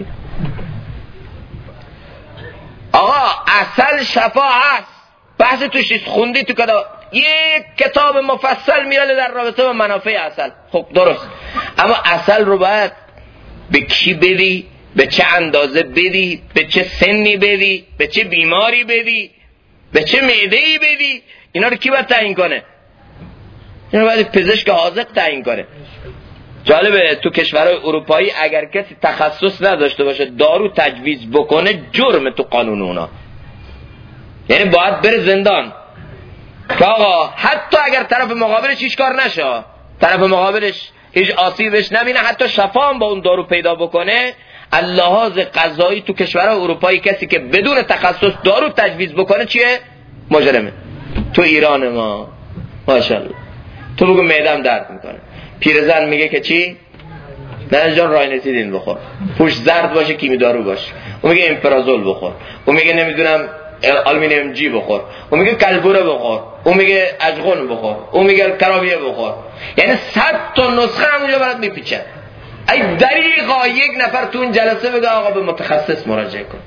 آقا اصل شفا هست، بحث توش نیست، خوندی تو کدا یک کتاب مفصل میره در رابطه با منافع اصل. خب درست، اما اصل رو باید به کی بدی، به چه اندازه بدی، به چه سنی بدی، به چه بیماری بدی، به چه معده‌ای بدی، اینا رو کی باید تعیین کنه؟ اینا رو باید پزشک حاذق تعیین کنه. جالبه تو کشورهای اروپایی اگر کسی تخصص نداشته باشه دارو تجویز بکنه جرم تو قانون اونا، یعنی باید بره زندان که آقا حتی اگر طرف مقابلش هیچ کار نشه، طرف مقابلش هیچ آسیبش نبینه، حتی شفا هم با اون دارو پیدا بکنه، اللحاظ قضایی تو کشورهای اروپایی کسی که بدون تخصص دارو تجویز بکنه چیه؟ مجرمه. تو ایران ما ماشاءالله تو بگو معده‌ام درد میکنه. پیرزن میگه که چی؟ نه جان راینتیدین بخور. پوش زرد باشه کیمی دارو باشه. اون میگه امپرازول بخور. اون میگه نمیدونم آلومینیوم جی بخور. اون میگه کلبوره بخور. اون میگه اجغون بخور. اون میگه کراویه بخور. یعنی 100 تا نسخه همونجا برات میپیچن. ای دریغا یک نفر تو اون جلسه بگه آقا به متخصص مراجعه کن.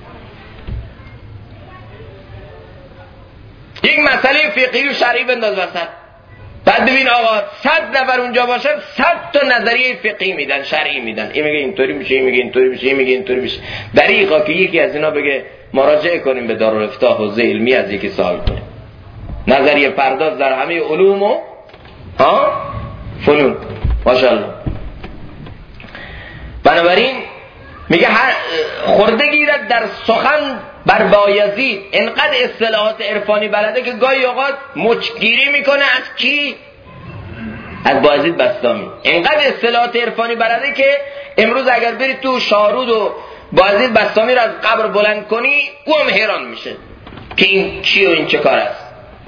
یک مسئله فقهی و شرعی بنداز وسط. بعد ببین آقا 100 نفر اونجا باشن 100 تا نظریه فقهی میدن، شرعی میدن. این میگه اینطوری میشه، این میگه اینطوری میشه، این میگه اینطوری میشه. دریغا که یکی از اینا بگه مراجعه کنیم به دارالافتاح حوزه علمی از یکی سوال کنیم. نظریه پرداز در همه علوم و فنون. ماشاءالله. بنابراین میگه خورده گیرد در سخن بر بایزید. انقدر اصطلاحات عرفانی بلده که گاهی اوقات مچگیری میکنه از کی؟ از بایزید بستامی. انقدر اصطلاحات عرفانی بلده که امروز اگر بری تو شاهرود و بایزید بستامی رو از قبر بلند کنی او هم حیران میشه که این چی و این چه کار است.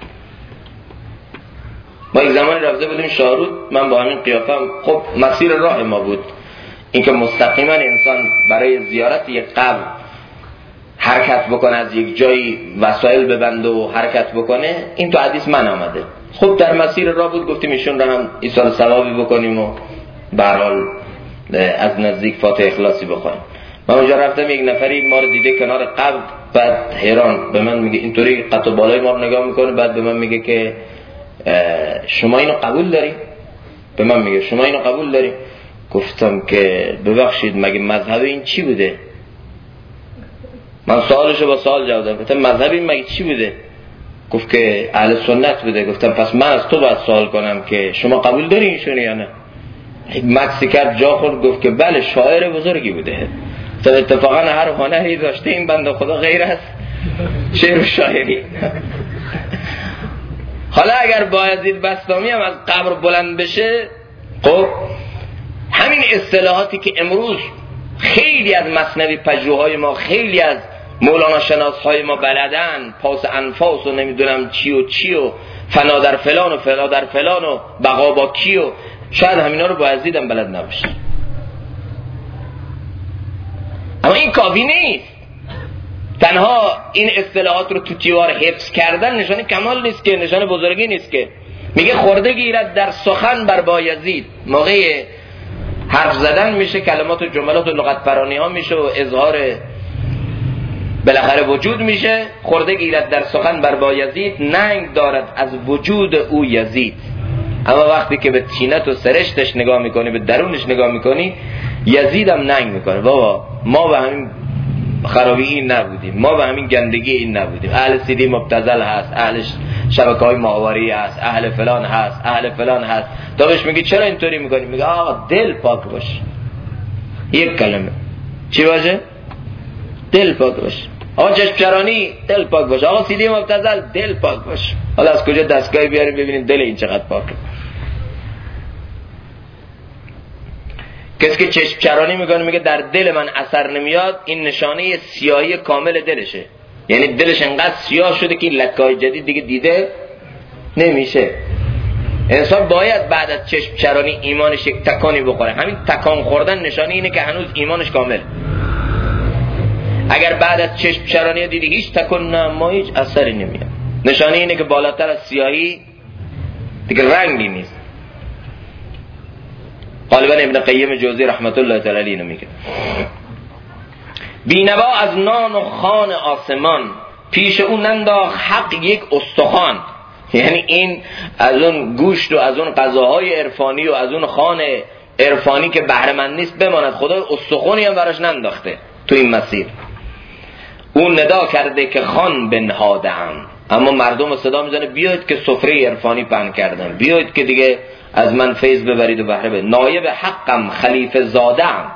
ما یک زمانی رفته بودیم شاهرود، من با همین قیافم، خب مسیر راه ما بود اینکه مستقیما انسان برای زیارت یک قبر حرکت بکنه، از یک جایی وسایل ببنده و حرکت بکنه. این تو حدیث من آمده. خب در مسیر راه بود، گفتیم ایشون رو هم ایصال ثوابی بکنیم و به هر حال از نزدیک فاتحه اخلاصی بخونیم. من اونجا رفتم، یک نفری ما رو دیده کنار قبر، بعد حیران به من میگه، اینطوری قد و بالای ما رو نگاه میکنه، بعد به من میگه که شما اینو قبول داری؟ به من میگه شما اینو قبول داری؟ گفتم که ببخشید مگه مذهب این چی بوده؟ من سوالشو با سوال جواب دادم. گفتم مذهب این مگه چی بوده؟ گفت که اهل سنت بوده. گفتم پس من از تو باید سوال کنم که شما قبول داری اینشون یا نه؟ مکسی کرد، جا خورد، گفت که بله شاعر بزرگی بوده. گفتم اتفاقا هر هنری داشته این بنده خدا غیر است شعر و شاعری. حالا اگر بایزید بستامی هم از قبر بلند بشه، خب همین اصطلاحاتی که امروز خیلی از مثنوی پژوهای ما، خیلی از مولانا شناسهای ما بلدن، پاس انفاس و نمیدونم چی و چی و فنا در فلان و فنا در فلان و بقا با کی، و شاید همینا رو بایزید هم بلد نباشه. اما این کافی نیست. تنها این اصطلاحات رو تو تیوار حفظ کردن نشانه کمال نیست که، نشانه بزرگی نیست که. میگه خورده گیرد در سخن بر بایزید. موقع حرف زدن میشه کلمات و جملات و لغت پرانی ها میشه و اظهار بالاخره وجود میشه. خورده گیرد در سخن بر بایزید، ننگ دارد از وجود او یزید. اما وقتی که به طینت و سرشتش نگاه میکنی، به درونش نگاه میکنی، یزید هم ننگ میکنه. بابا ما به همین خرابی این نبودیم، ما به همین گندگی این نبودیم. اهل سیدی مبتذل هست، اهل شبکه‌های ماهواری هست، اهل فلان هست، اهل فلان هست. تا بهش میگی چرا اینطوری میکنی؟ میگه آقا دل پاک باش. یک کلمه چی باشه؟ دل پاک باش. آقا چشم چرانی دل پاک باش. آقا سیدی مبتذل دل پاک باش. حالا از کجا دستگاهی بیاریم ببینیم دل این چقدر پاکه؟ کسی که چشم چرانی میکنه میگه در دل من اثر نمیاد، این نشانه سیاهی کامل دلشه. یعنی دلش انقدر سیاه شده که لکه‌های جدید دیگه دیده نمیشه. انسان باید بعد از چشم چرانی ایمانش یک تکانی بخوره. همین تکان خوردن نشانه اینه که هنوز ایمانش کامل. اگر بعد از چشم چرانی دیدی هیچ تکان نه، ما هیچ اثری نمیاد، نشانه اینه که بالاتر از سیاهی دیگه رنگی نیست. غالبا ابن قیم جوزی رحمت الله تعالی علیه میگه بینوا از نان و خوان آسمان، پیش اون ننداخت حق یک استخوان. یعنی این از اون گوشت و از اون غذاهای عرفانی و از اون خوان عرفانی که بهره مند نیست بماند، خدا استخوانی هم براش ننداخته تو این مسیر. اون ندا کرده که خوان بنهادم، اما مردم صدا میزنه بیاید که سفره عرفانی پهن کردم، بیاید که دیگه از من فیض ببرید و بهره ببرید. نایب حقم خلیفه زادم،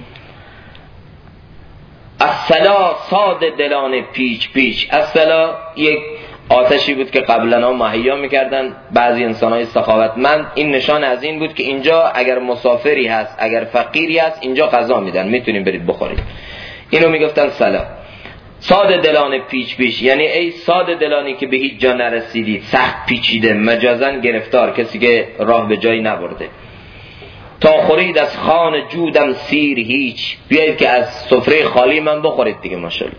الصلا ساد دلان پیچ پیچ. الصلا یک آتشی بود که قبلا مهیا میکردن بعضی انسانهای سخاوتمند. این نشان از این بود که اینجا اگر مسافری هست، اگر فقیری هست، اینجا غذا میدن، میتونیم برید بخورید. اینو میگفتن صلا. ساده دلان پیچ پیچ، یعنی ای ساده دلانی که به هیچ جا نرسیدید، سخت پیچیده، مجازن گرفتار، کسی که راه به جایی نبرده. تا خورید از خوان جودم سیر هیچ، بیایید که از سفره خالی من بخورید دیگه. ماشاءالله.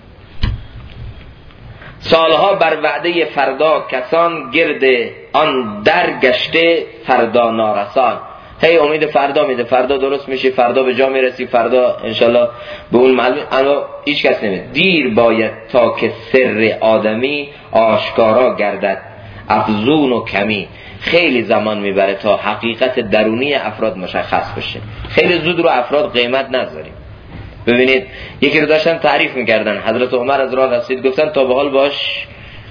سالها بر وعده فردا کسان، گرد آن در گشته فردا نارسان. هی امید فردا میده، فردا درست میشه، فردا به جا میرسی، فردا انشالله به اون معلوم. اما هیچ کس نمیده. دیر باید تا که سر آدمی آشکارا گردد افزون و کمی. خیلی زمان میبره تا حقیقت درونی افراد مشخص بشه. خیلی زود رو افراد قیمت نذاریم. ببینید یکی رو داشتن تعریف میکردن، حضرت عمر از راه رسید، گفتن تا به حال باش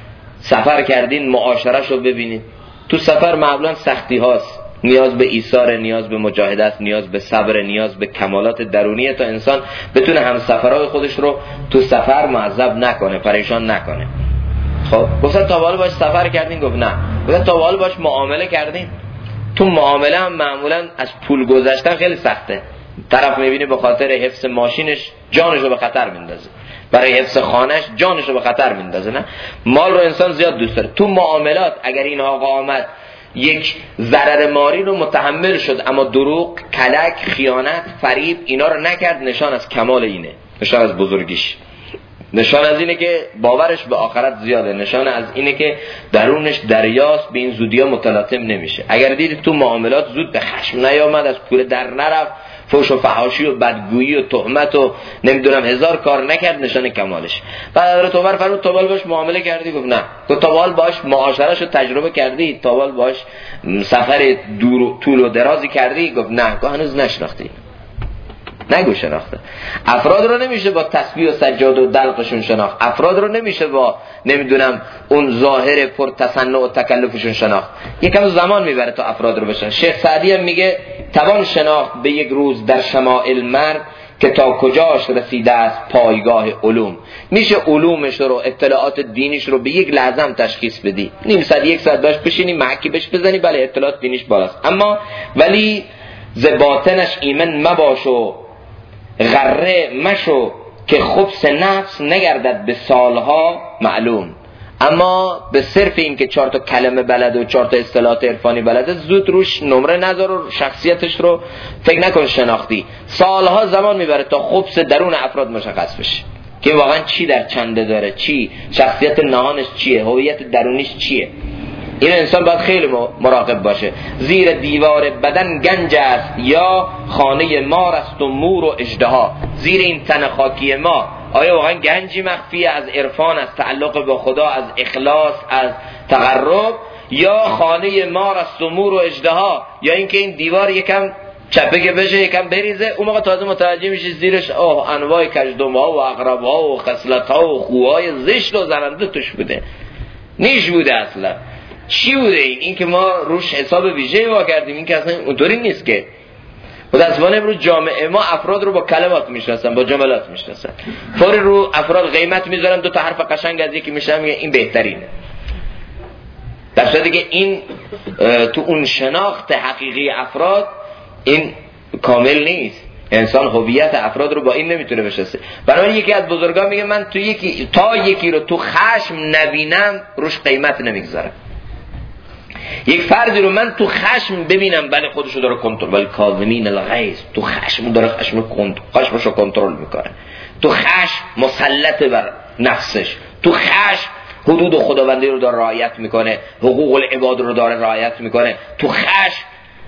سفر کردین، معاشره‌شو ببینید. تو سفر معمولا سختی هاست، نیاز به ایثار، نیاز به مجاهده است، نیاز به صبر، نیاز به کمالات درونیه تا انسان بتونه همسفرهای خودش رو تو سفر معذب نکنه، پریشان نکنه. خب گفتن تا به حال باش سفر کردین؟ گفت نه. گفتن تا به حال باش معامله کردین؟ تو معامله هم معمولا از پول گذشتن خیلی سخته. طرف میبینی به خاطر حفظ ماشینش جانشو به خطر میندازه، برای حفظ خانهش جانشو به خطر میندازه. نه، مال رو انسان زیاد دوست داره. تو معاملات اگر این آقا آمد یک ضرر مالی رو متحمل شد، اما دروغ، کلک، خیانت، فریب اینا رو نکرد، نشان از کمال اینه، نشان از بزرگیش، نشان از اینه که باورش به آخرت زیاده، نشان از اینه که درونش دریاست، به این زودی ها متلاطم نمیشه. اگر دیدید تو معاملات زود به خشم نیامد، از کوره در نرفت، فحش و فحاشی و بدگویی و تهمت و نمیدونم هزار کار نکرد، نشان کمالش. بعد حضرت عمر فرمود تا بال باش معامله کردی؟ گفت نه. گفت تا بال باش معاشرهشو تجربه کردی؟ تا بال باش سفر دور طول و درازی کردی؟ گفت نه. گفت هنوز نشناختی. نگو شناخته. افراد رو نمیشه با تسبیح و سجاد و دلقشون شناخت. افراد رو نمیشه با نمیدونم اون ظاهر پر تصنع و تکلفشون شناخت. یکم زمان میبره تا افراد رو بشن. شیخ سعدی هم میگه توان شناخت به یک روز در شمائل مرد که تا کجاش رسیده است پایگاه علوم. میشه علومش رو، اطلاعات دینیش رو به یک لحظه هم تشخیص بدی. نیم ساعت یک ساعت باش بشینی معکی بهش بزنی، بله اطلاعات دینیش بالاست، اما ولی ز باطنش ایمن مباش و غره مشو که خبث نفس نگردد به سالها معلوم. اما به صرف این که 4 تا کلمه بلده و 4 تا اصطلاحات عرفانی بلده زود روش نمره نذار و شخصیتش رو فکر نکن شناختی. سالها زمان میبره تا خبث درون افراد مشخص بشه که واقعا چی در چنده داره، چی شخصیت نهانش چیه، هویت درونیش چیه. این انسان باید خیلی مراقب باشه. زیر دیوار بدن گنج است یا خانه مار است و مور و اژدها. زیر این تن خاکی ما آیا واقعا گنجی مخفی از عرفان، از تعلق به خدا، از اخلاص، از تقرب، یا خانه مار است و مور و اژدها، یا اینکه این دیوار یکم چپگه بشه، یکم بریزه، اون موقع تازه متوجه میشه زیرش انواع کژدم‌ها و عقرب‌ها و خصلت‌ها و خوهای زشت و زننده توش بوده. نیش بوده اصلا. چی بوده این که ما روش حساب ویژه‌ای وا کردیم؟ این که اصلا اونطوری نیست که. متأسفانه امروز جامعه ما افراد رو با کلمات میشناسن، با جملات میشناسن. فوری رو افراد قیمت میذارن، 2 تا حرف قشنگ از یکی میشن میگه این بهترینه. در صورتی که این تو اون شناخت حقیقی افراد این کامل نیست. انسان هویت افراد رو با این نمیتونه بشناسه. بنابراین یکی از بزرگان میگه من تو یکی رو تو خشم نبینم روش قیمت نمیگذارم. یک فردی رو من تو خشم ببینم بله خودشو داره کنترل، ولی کاظمین الغیظ، تو خشم داره خشمشو کنترل میکنه، تو خشم مسلط بر نفسش، تو خشم حدود خداوندی رو داره رعایت میکنه، حقوق العباد رو داره رعایت میکنه، تو خشم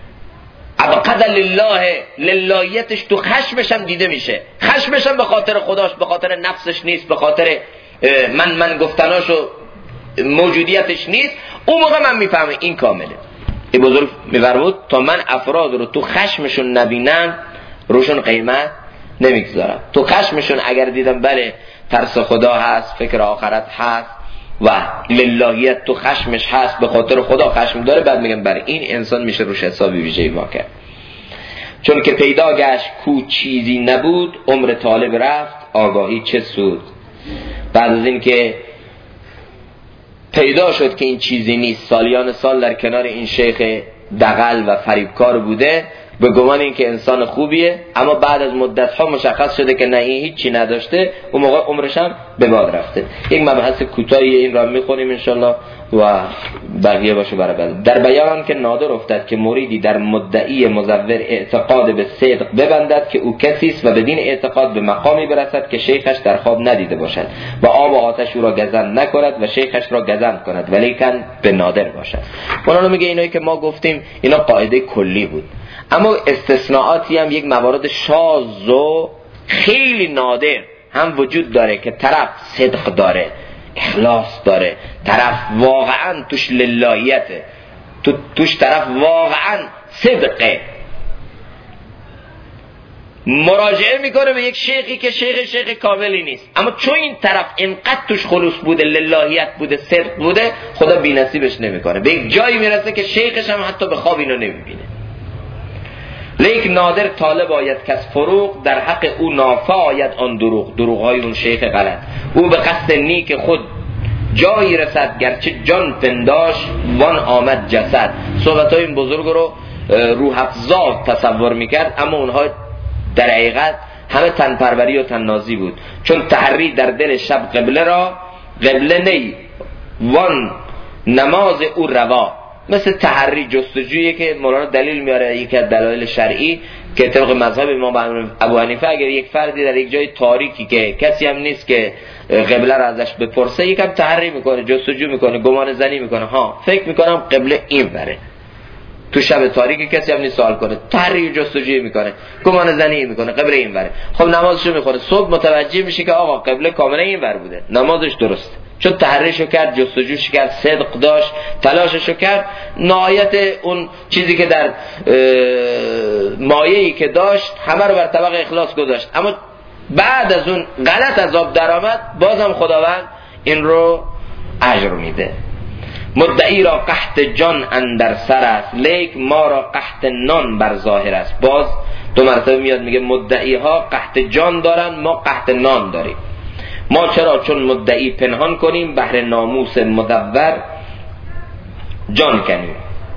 ابقد للهیتش تو خشمش هم دیده میشه. خشمش هم به خاطر خداش، به خاطر نفسش نیست، به خاطر من گفتناش و موجودیتش نیست. اون موقع من میفهمم این کامله. این بزرگ میفرمود تا من افراد رو تو خشمشون نبینم روشون قیمت نمیگذارم. تو خشمشون اگر دیدم بله ترس خدا هست، فکر آخرت هست و للهیت تو خشمش هست، به خاطر خدا خشم داره، بعد میگم بله این انسان میشه روش حسابی ویژه‌ای واقع. چون که پیدا گشت کو چیزی نبود، عمر طالب رفت آگاهی چه سود. بعد از این که پیدا شد که این چیزی نیست، سالیان سال در کنار این شیخ دغل و فریبکار بوده، به گمان این که انسان خوبیه، اما بعد از مدت ها مشخص شده که نه، این هیچی نداشته، اون موقع عمرش هم به باد رفته. یک مبحث کوتاهی این را میخونیم انشالله و بقیه باشه برای بعد. در بیان که نادر افتد که مریدی در مدعی مزور اعتقاد به صدق ببندد که او کسی است و بدین اعتقاد به مقامی برسد که شیخش در خواب ندیده باشد و آب و آتش او را گزند نکند و شیخش را گزند کند ولیکن به نادر باشد. مولانا میگه اینایی که ما گفتیم اینا قاعده کلی بود، اما استثناءاتی هم، یک موارد شاذ و خیلی نادر هم وجود داره که طرف صدق داره، اخلاص داره، طرف واقعا توش للهیته، توش طرف واقعا صدقه، مراجعه میکنه به یک شیخی که شیخ کاملی نیست، اما چون این طرف اینقدر توش خلوص بوده، للهیت بوده، صدق بوده، خدا بی نصیبش نمیکنه، به یک جایی میرسه که شیخش هم حتی به خواب اینو نمیبینه. لیک نادر طالب آید که از فروغ در حق او نافع آید آن دروغهای اون شیخ غلط. او به قصد نیک خود جایی رسد گرچه جان پنداش وان آمد جسد. صحبتهای این بزرگ رو روح افزا تصور میکرد، اما اونها در حقیقت همه تنپروری و تننازی بود، چون تحری در دل شب قبله نی وان نماز او روا. مثل تحری جستجویی که مولانا دلیل میاره، یکی از دلایل شرعی که طبق مذهب امام ابو حنیفه اگر یک فردی در یک جای تاریکی که کسی هم نیست که قبله را ازش بپرسه، یکم تحری میکنه، جستجو میکنه، گمان زنی میکنه، فکر میکنم قبله این بره، تو شب تاریکی کسی هم نیست سوال کنه، تحری جستجوی میکنه، گمان زنی میکنه، قبله این بره. خب نمازشو میخونه، صبح متوجه میشه که آقا قبله کاملا این بر بوده، نمازش درسته، چون تحریشو کرد، جستجوش کرد، صدق داشت، تلاششو کرد، نهایت اون چیزی که در مایه‌ای که داشت همه رو بر طبق اخلاص گذاشت، اما بعد از اون غلط از آب در آمد، بازم خداوند این رو اجر میده. مدعی را قحط جان اندر سر است، لیک ما را قحط نان بر ظاهر است. باز دو مرتبه میاد میگه مدعی ها قحط جان دارن، ما قحط نان داریم. ما چرا چون مدعی پنهان کنیم، بهر ناموس مدور جان کنیم.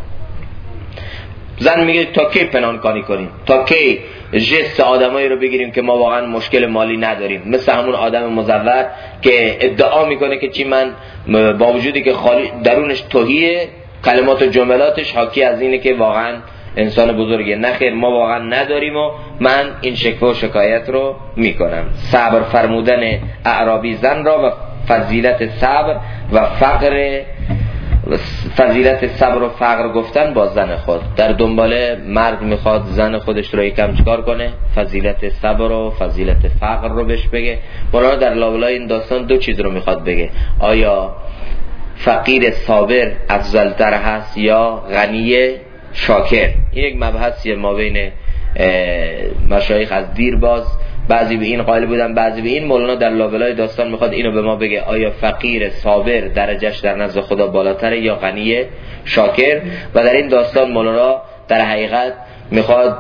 زن میگه تا کی پنهان کاری کنیم، تا کی جست آدمایی رو بگیریم که ما واقعا مشکل مالی نداریم، مثل همون آدم مزور که ادعا میکنه که چی، من با وجودی که خالی درونش توهیه، کلمات و جملاتش حاکی از اینه که واقعا انسان بزرگه. نخیر، ما واقعا نداریم و من این شکوه و شکایت رو میکنم. صبر فرمودن اعرابی زن را و فضیلت صبر و صبر و فقر گفتن با زن خود. در دنباله مرد میخواد زن خودش رو یکم چکار کنه، فضیلت صبر و فضیلت فقر رو بهش بگه. مولانا در لابلای این داستان دو چیز رو میخواد بگه، آیا فقیر صابر افضل‌تر هست یا غنی شاکر؟ این یک مبحثیه ما بین مشایخ از دیر باز، بعضی به این قائل بودن، بعضی به این. مولانا در لابلای داستان میخواد اینو به ما بگه، آیا فقیر صابر درجهش در نزد خدا بالاتره یا غنی شاکر؟ و در این داستان مولانا در حقیقت میخواد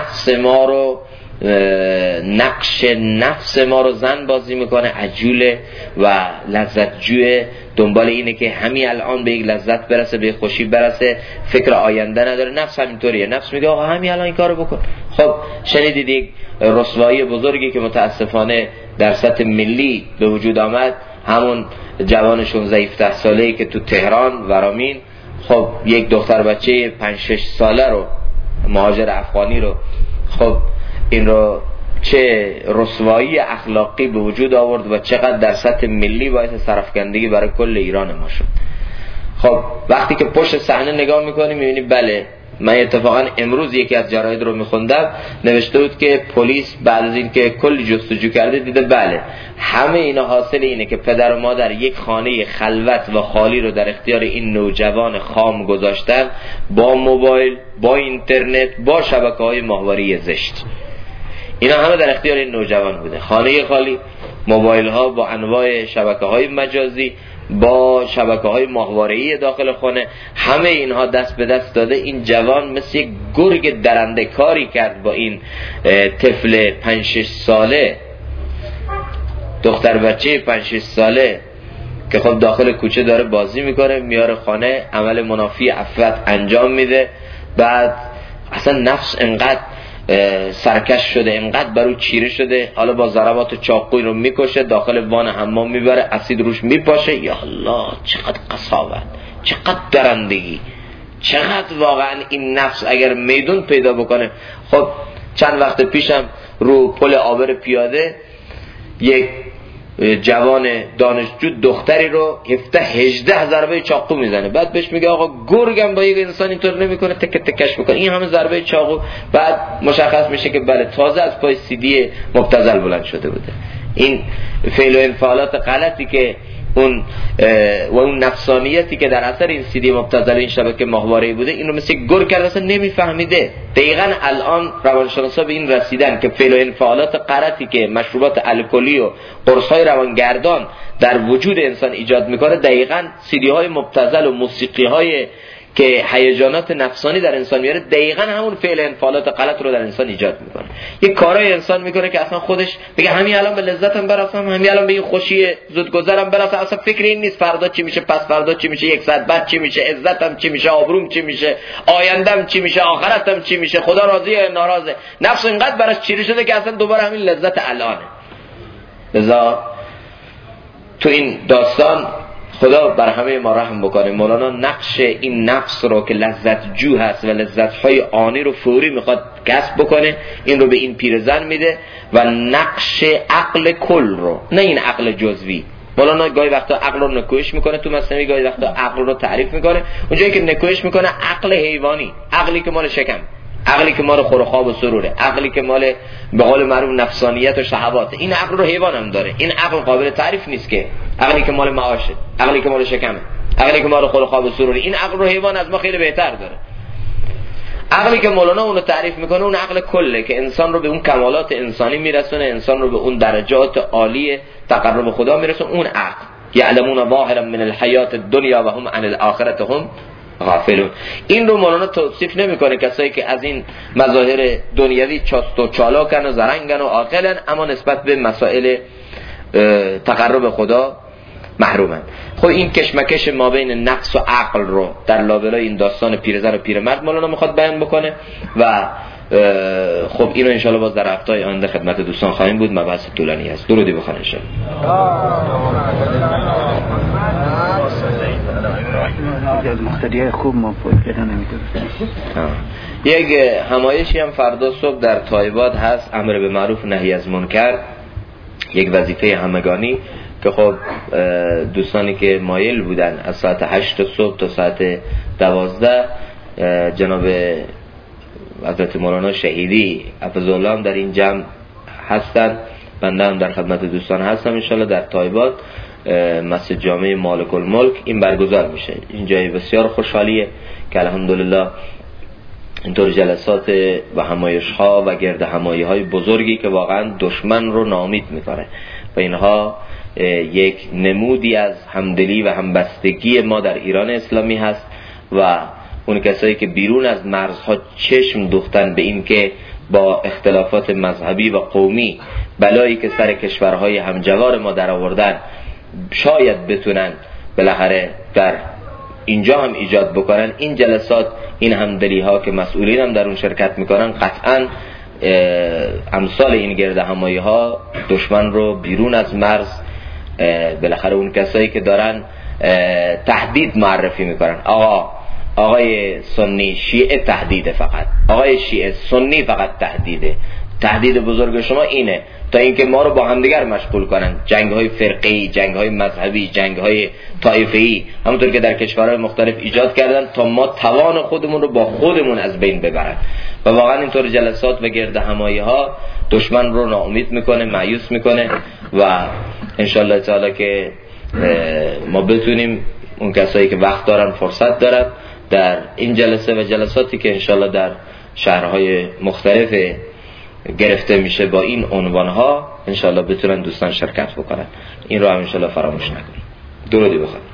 نقش نفس ما رو زن بازی میکنه، عجوله و لذت جوه، دنبال اینه که همین الان به یک لذت برسه، به خوشی برسه، فکر آینده نداره. نفس همینطوریه، نفس میگه آقا همین الان این کارو بکن. خب شنیدید یک رسوایی بزرگی که متاسفانه در سطح ملی به وجود آمد، همون جوان 16-17 ساله‌ای که تو تهران ورامین، خب یک دختر بچه 5-6 ساله رو، مهاجر افغانی رو، خب این رو چه رسوایی اخلاقی به وجود آورد و چقدر در سطح ملی باعث سرفکندگی برای کل ایران ما شد. خب وقتی که پشت صحنه نگاه میکنی میبینی بله، من اتفاقا امروز یکی از جراید رو میخوندم، نوشته بود که پلیس بعد از این که کلی جستجو کرده دیده بله همه اینا حاصل اینه که پدر و مادر یک خانه خلوت و خالی رو در اختیار این نوجوان خام گذاشتن، با موبایل، با اینترنت، با شبکه‌های ماهواره زشت. اینا همه در اختیار این نوجوان بوده، خانه خالی، موبایل ها با انواع شبکه های مجازی، با شبکه های ماهواره‌ای داخل خانه، همه اینها دست به دست داده. این جوان مثل یک گرگ درنده کاری کرد با این طفل 5-6 ساله، دختر بچه 5-6 ساله که خب داخل کوچه داره بازی میکنه، میاره خانه، عمل منافی عفت انجام میده، بعد اصلا نفس انقدر سرکش شده، انقدر برو چیره شده، حالا با ضربات چاقویی رو میکشه، داخل وان حمام میبره، اسید روش میپاشه. یا الله چقدر قساوت، چقدر درندگی، چقدر واقعا این نفس اگر میدون پیدا بکنه. خب چند وقت پیشم رو پل عابر پیاده یک جوان دانشجو دختری رو 17-18 ضربه چاقو میزنه، بعد بهش میگه آقا گرگم با یک انسان اینطور نمیکنه، تک تکش میکنه، این همه ضربه چاقو. بعد مشخص میشه که بله تازه از پای سیدی مبتذل بلند شده بوده. این فعل و انفعالات غلطی که اون نفسانیتی که در اثر این سیدی مبتذل این شبکه ماهواره‌ای بوده، این رو مثل گرگ کرده، اصلا نمیفهمیده. دقیقاً الان روانشناسا به این رسیدن که فعل و انفعالات غلطی که مشروبات الکلی و قرص‌های روانگردان در وجود انسان ایجاد میکنه، دقیقاً سیدی‌های مبتذل و موسیقی‌های که هیجانات نفسانی در انسان میاره، دقیقاً همون فعل انفعالات غلط رو در انسان ایجاد میکنه. یک کارای انسان میکنه که اصلا خودش بگه همین الان به لذتم برسم، همین الان به این خوشی زودگذرم برسم، اصلا فکر این نیست فردا چی میشه، پس فردا چی میشه، یک ساعت بعد چی میشه، عزتم چی میشه، آبروم چی میشه، آیندم چی میشه، آخرتم چی میشه، خدا راضیه یا ناراضه. نفس اینقدر براش چیره شده که اصلا دوباره همین لذت الانه. لذا تو این داستان خدا بر همه ما رحم بکنه. مولانا نقش این نفس رو که لذت جو هست و لذت‌های آنی رو فوری میخواد کسب بکنه، این رو به این پیرزن میده، و نقش عقل کل رو، نه این عقل جزوی. مولانا گاهی وقتا عقل رو نکوهش میکنه تو مثنوی، گاهی وقتا عقل رو تعریف میکنه. اونجایی که نکوهش میکنه عقل حیوانی، عقلی که مال شکم، عقلی که مال خور و خواب و سروره، عقلی که مال به قول معروف نفسانیت و شهوات، این عقل رو حیوان هم داره. این عقل قابل تعریف نیست که عقلی که مال معاشه، عقلی که مال شکمه، عقلی که مال خور و خواب و سروره، این عقل رو حیوان از ما خیلی بهتر داره. عقلی که مولانا اونو تعریف میکنه اون عقل کله که انسان رو به اون کمالات انسانی میرسونه، انسان رو به اون درجات عالی تقرب خدا میرسونه. اون عقل یعلمون ظاهرا من الحیات الدنیا و هم عن الاخره هم غافلون. این رو مولانا توصیف نمیکنه کسایی که از این مظاهر دنیوی چاست و چالاکن و زرنگن و عاقلن، اما نسبت به مسائل تقرب خدا محرومن. خب این کشمکش ما بین نفس و عقل رو در لابلای این داستان پیرزن و پیرمرد مولانا میخواد بیان بکنه و خب اینو انشالله باز در هفته‌های آینده خدمت دوستان خواهیم بود. مبحث طولانی است. درودی بخوان انشالله. مقتدیای خوب ما پیدا نمی‌کنیم. یک همایشی هم فردا صبح در تایباد هست، امر به معروف نهی از منکر، یک وظیفه همگانی که خب دوستانی که مایل بودن از ساعت 8 صبح تا ساعت 12 جناب حضرت مولانا شهیدی حفظه‌الله هم در این جمع هستن، بنده هم در خدمت دوستان هستم. انشالله در تایباد مسجد جامع مالک الملک این برگزار میشه. این جای بسیار خوشحالیه که الحمدلله اینطور جلسات و همایش ها و گرد همایی های بزرگی که واقعا دشمن رو ناامید میکنه و اینها یک نمودی از همدلی و همبستگی ما در ایران اسلامی هست و اون کسایی که بیرون از مرزها چشم دوختن به این که با اختلافات مذهبی و قومی بلایی که سر کشورهای همجوار ما در آوردن شاید بتونن بالاخره در اینجا هم ایجاد بکنن. این جلسات، این همدلی ها که مسئولین هم در اون شرکت میکنن، قطعا امثال این گرد همایی ها دشمن رو بیرون از مرز، بالاخره اون کسایی که دارن تهدید معرفی میکنن، آقای سنی شیعه تهدیده، فقط آقای شیعه سنی فقط تهدیده، تهدید بزرگ شما اینه تا اینکه ما رو با همدیگر مشغول کنن، جنگ‌های فرقه‌ای، جنگ‌های مذهبی، جنگ‌های طایفه‌ای، همونطور که در کشورهای مختلف ایجاد کردن تا ما توان خودمون رو با خودمون از بین ببرن. و واقعا اینطور جلسات و گرد همایی‌ها دشمن رو ناامید میکنه، مایوس میکنه و انشالله تعالی که ما بتونیم اون کسایی که وقت دارن، فرصت دارن، در این جلسه و جلساتی که انشالله در شهرهای مختلف گرفته میشه با این عنوانها، انشالله بتونن دوستان شرکت بکنن. این رو هم انشالله فراموش نکنیم. درودی بخواد.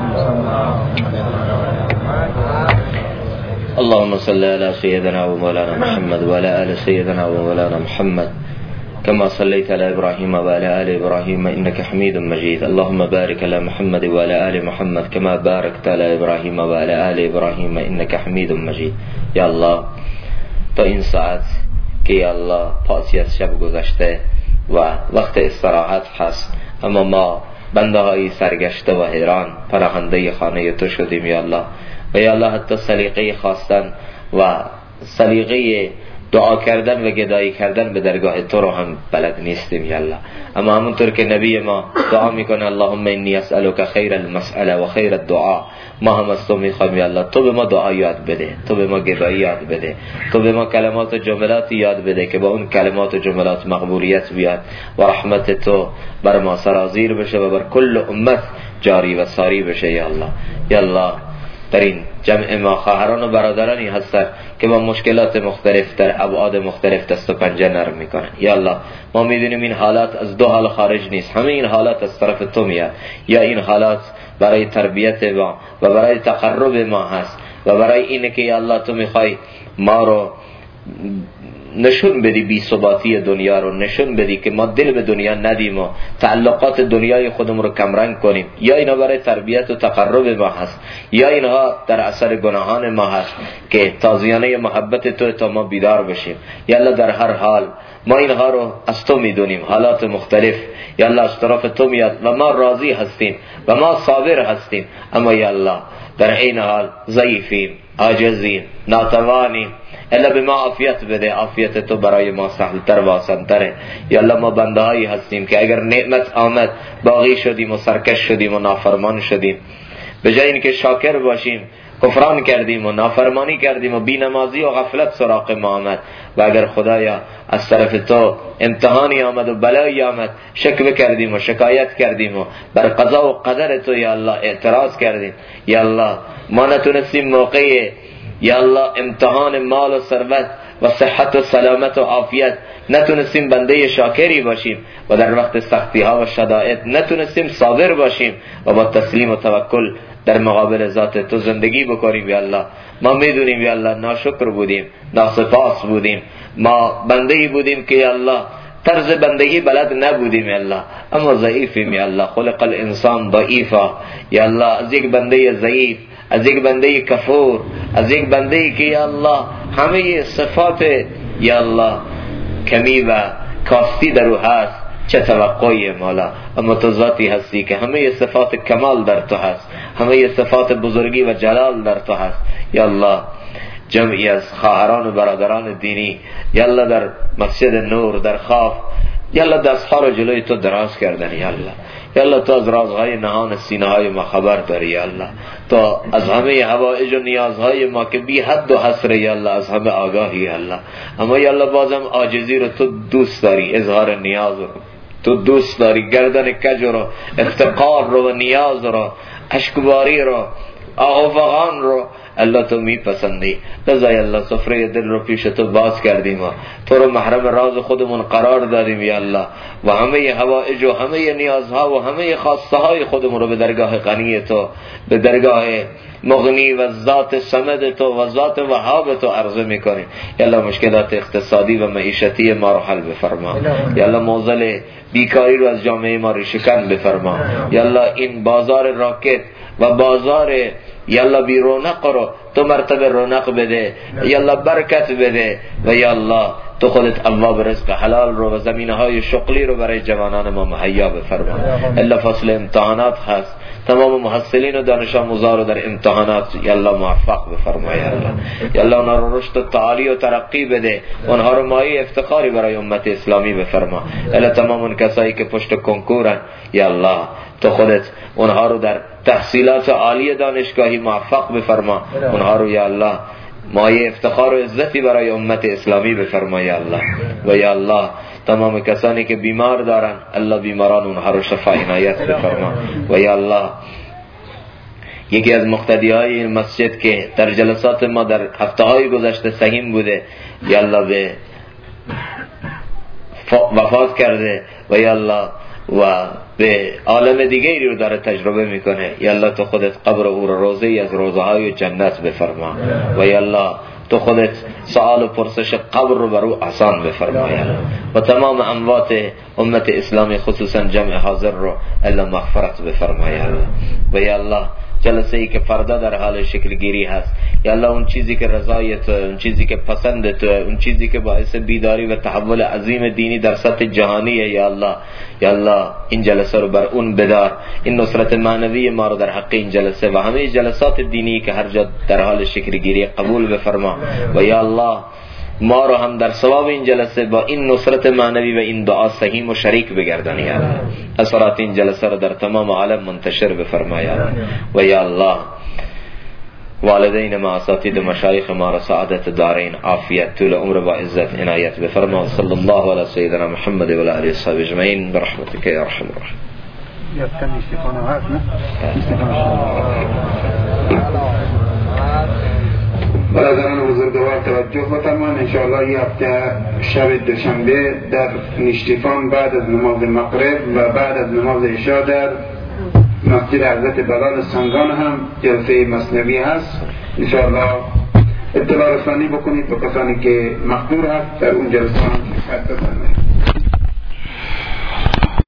اللهم صل على سيدنا ومولانا محمد وعلى آل سيدنا ومولانا محمد كما صليت على إبراهيم وعلى آل إبراهيم إنك حميد مجيد. اللهم بارك على محمد وعلى آل محمد كما باركت على إبراهيم وعلى آل إبراهيم إنك حميد مجيد. يا الله تا این ساعت که یا الله پاسی از شب گذشته و وقت استراحت هست، اما ما بنده های سرگشته و حیران پناهنده خانه تو شدیم یا الله. و یا الله حتی سلیقه خواستن و سلیقه دعا کردن و گدایی کردن به درگاه تو رو هم بلد نیستیم یا الله. اما همونطور که نبی ما دعا میکنه اللهم انی اسألک خیر المسئله و خیر الدعا، ما هم از تو میخوایم یا الله تو به ما دعا یاد بده، تو به ما گدایی یاد بده، تو به ما کلمات و جملات یاد بده که با اون کلمات و جملات مقبولیت بیاد و رحمت تو بر ما سرازیر بشه و بر کل امت جاری و ساری بشه یا الله. یا الله در این جمع ما خواهران و برادرانی هستند که با مشکلات مختلف در ابعاد مختلف دست و پنجه نرم میکنن یا الله. ما میدونیم این حالات از دو حال خارج نیست، همه این حالات از طرف تو میاد، یا این حالات برای تربیت ما و برای تقرب ما هست و برای اینه که یا الله تو میخوای ما رو نشون بدی بی ثباتی دنیا رو، نشون بدی که ما دل به دنیا ندیم و تعلقات دنیای خودمون رو کمرنگ کنیم، یا اینا برای تربیت و تقرب ما هست، یا اینها در اثر گناهان ما هست که تازیانه محبت تو تا ما بیدار بشیم یا الله. در هر حال ما اینها رو از تو میدونیم، حالات مختلف یا الله از طرف تو میاد و ما راضی هستیم و ما صابر هستیم، اما یا الله در این حال ضعیفیم، عاجزیم، ناتوانیم. الا به ما عافیت بده، عافیت تو برای ما سهلتر و آسانتره یا الله. ما بنده هایی هستیم که اگر نعمت آمد باقی شدیم و سرکش شدیم و نافرمان شدیم، به جای اینکه شاکر باشیم کفران کردیم و نافرمانی کردیم و بینمازی و غفلت سراغ ما آمد. و اگر خدایا از طرف تو امتحانی آمد و بلایی آمد شک بکردیم و شکایت کردیم و بر قضا و قدر تو یا الله اعتراض کردیم یا الله، ما نتونستیم موقع یا الله امتحان مال و ثروت و صحت و سلامت و عافیت نتونستیم بنده شاکری باشیم و در وقت سختی ها و شدائد نتونستیم صابر باشیم و با تسلیم و توکل در مقابل ذات تو زندگی بکنیم یا الله. ما میدونیم یا الله ناشکر بودیم، ناسپاس بودیم، ما بنده‌ای بودیم که یا الله طرز بندگی بلد نبودیم یا الله، اما ضعیفیم یا الله. خلق الانسان ضعیفا یا الله. از یک بنده ضعیف، از یک بنده کفور، از یک بنده که یا الله همه صفات یا الله کمی و کاستی در او هست، چه توقعی مولا. اما تو ذاتی هستی که همه صفات کمال در تو هست، همه صفات بزرگی و جلال در تو هست یا الله. جمعی از خواهران و برادران دینی یا الله در مسجد نور در خاف یا الله دستها رو جلوی تو دراز کردن یا الله. یا الله تو از رازهای نهان سینه های ما خبر داری یا الله، تو از همه حوائج و نیازهای ما که بی حد و حصر یا الله از همه آگاهی یا الله. اما یا الله بازم عاجزی رو تو دوست داری، اظهار نیاز رو تو دوست داری، گردن کج رو، افتقار رو و نیاز رو، اشکباری رو، آغفغان رو الله تو میپسندی. لذا یا الله سفره دل رو پیش تو باز کردیم و تو رو محرم راز خودمون قرار دادیم یا الله، و همه حوائج و همه نیازها و همه خواسته های خودمون رو به درگاه غنی تو، به درگاه مغنی و ذات صمد تو و ذات وهاب تو عرضه میکنیم یا الله. مشکلات اقتصادی و معیشتی ما رو حل بفرما یا الله. موزل بیکاری رو از جامعه ما رو شکن بفرما یا الله. این بازار راکت و بازار یا الله بی رونق رو تو مرتبه رونق بده یا الله، برکت بده و یا الله تو خودت ابواب رزق حلال رو و زمینه‌های شغلی رو برای جوانان ما مهیا بفرما. الا فصل امتحانات هست، تمام محصلین و دانش آموزا رو در امتحانات یا الله موفق بفرما یا الله. یا الله اونها رو رشد و تعالی و ترقی بده، اونها رو مایه افتخاری برای امت اسلامی بفرما. الا تمام اون کسایی که پشت کنکورن یا الله تو خودت اونها رو در تحصیلات عالی دانشگاهی موفق بفرما، اونها رو یا الله مایه افتخار و عزتی برای امت اسلامی بفرما یا الله. و یا الله تمام کسانی که بیمار دارن الله بیماران اونها رو شفا عنایت بفرما. و یا الله یکی از مقتدی های این مسجد که در جلسات ما در هفته های گذشته سهیم بوده یا الله به وفات کرده و یا الله و به عالم دیگری رو داره تجربه میکنه یا الله تو خودت قبر او رو روضه‌ای از روضه‌های جنت بفرما و یا الله تو خودت سوال و پرسش قبر رو بر او آسان بفرما یا الله. و تمام اموات امت اسلامی خصوصا جمع حاضر رو الله مغفرت بفرما یا الله. و یا الله جلسه ای که فردا در حال شکل گیری هست یا الله اون چیزی که رضای تو، اون چیزی که پسند تو، اون چیزی که باعث بیداری و تحول عظیم دینی در سطح جهانیه یا الله، یا الله این جلسه رو بر اون بدار، این نصرت معنوی ما رو در حق این جلسه و همه جلسات دینی که هر جا در حال شکلگیری قبول بفرما و یا الله ما رو هم در ثواب این جلسه با این نصرت معنوی و این دعا سهیم و شریک بگردانی یا الله. اثرات این جلسه رو در تمام عالم منتشر بفرما یا الله. و یا الله والدین ما، اساتید و مشایخ ما را سعادت دارین، عافیت، طول عمر و عزت عنایت بفرما. صلی الله علی سیدنا محمد و علی آله و صحبه اجمعین برحمتک یا ارحم الراحمین. یادتن استفانه هست نه؟ برادران بزرگوار توجه بفرمایید. انشاءالله یه هفته شب دوشنبه در نیشتیفان بعد از نماز مغرب و بعد از نماز عشا در مسجد حضرت بلال سنگان هم جلسه مثنوی هست. انشاءالله اطلاع رسانی بکنید به کسانی که مقدور هست در اون جلسه هم شرکت بفرمایید.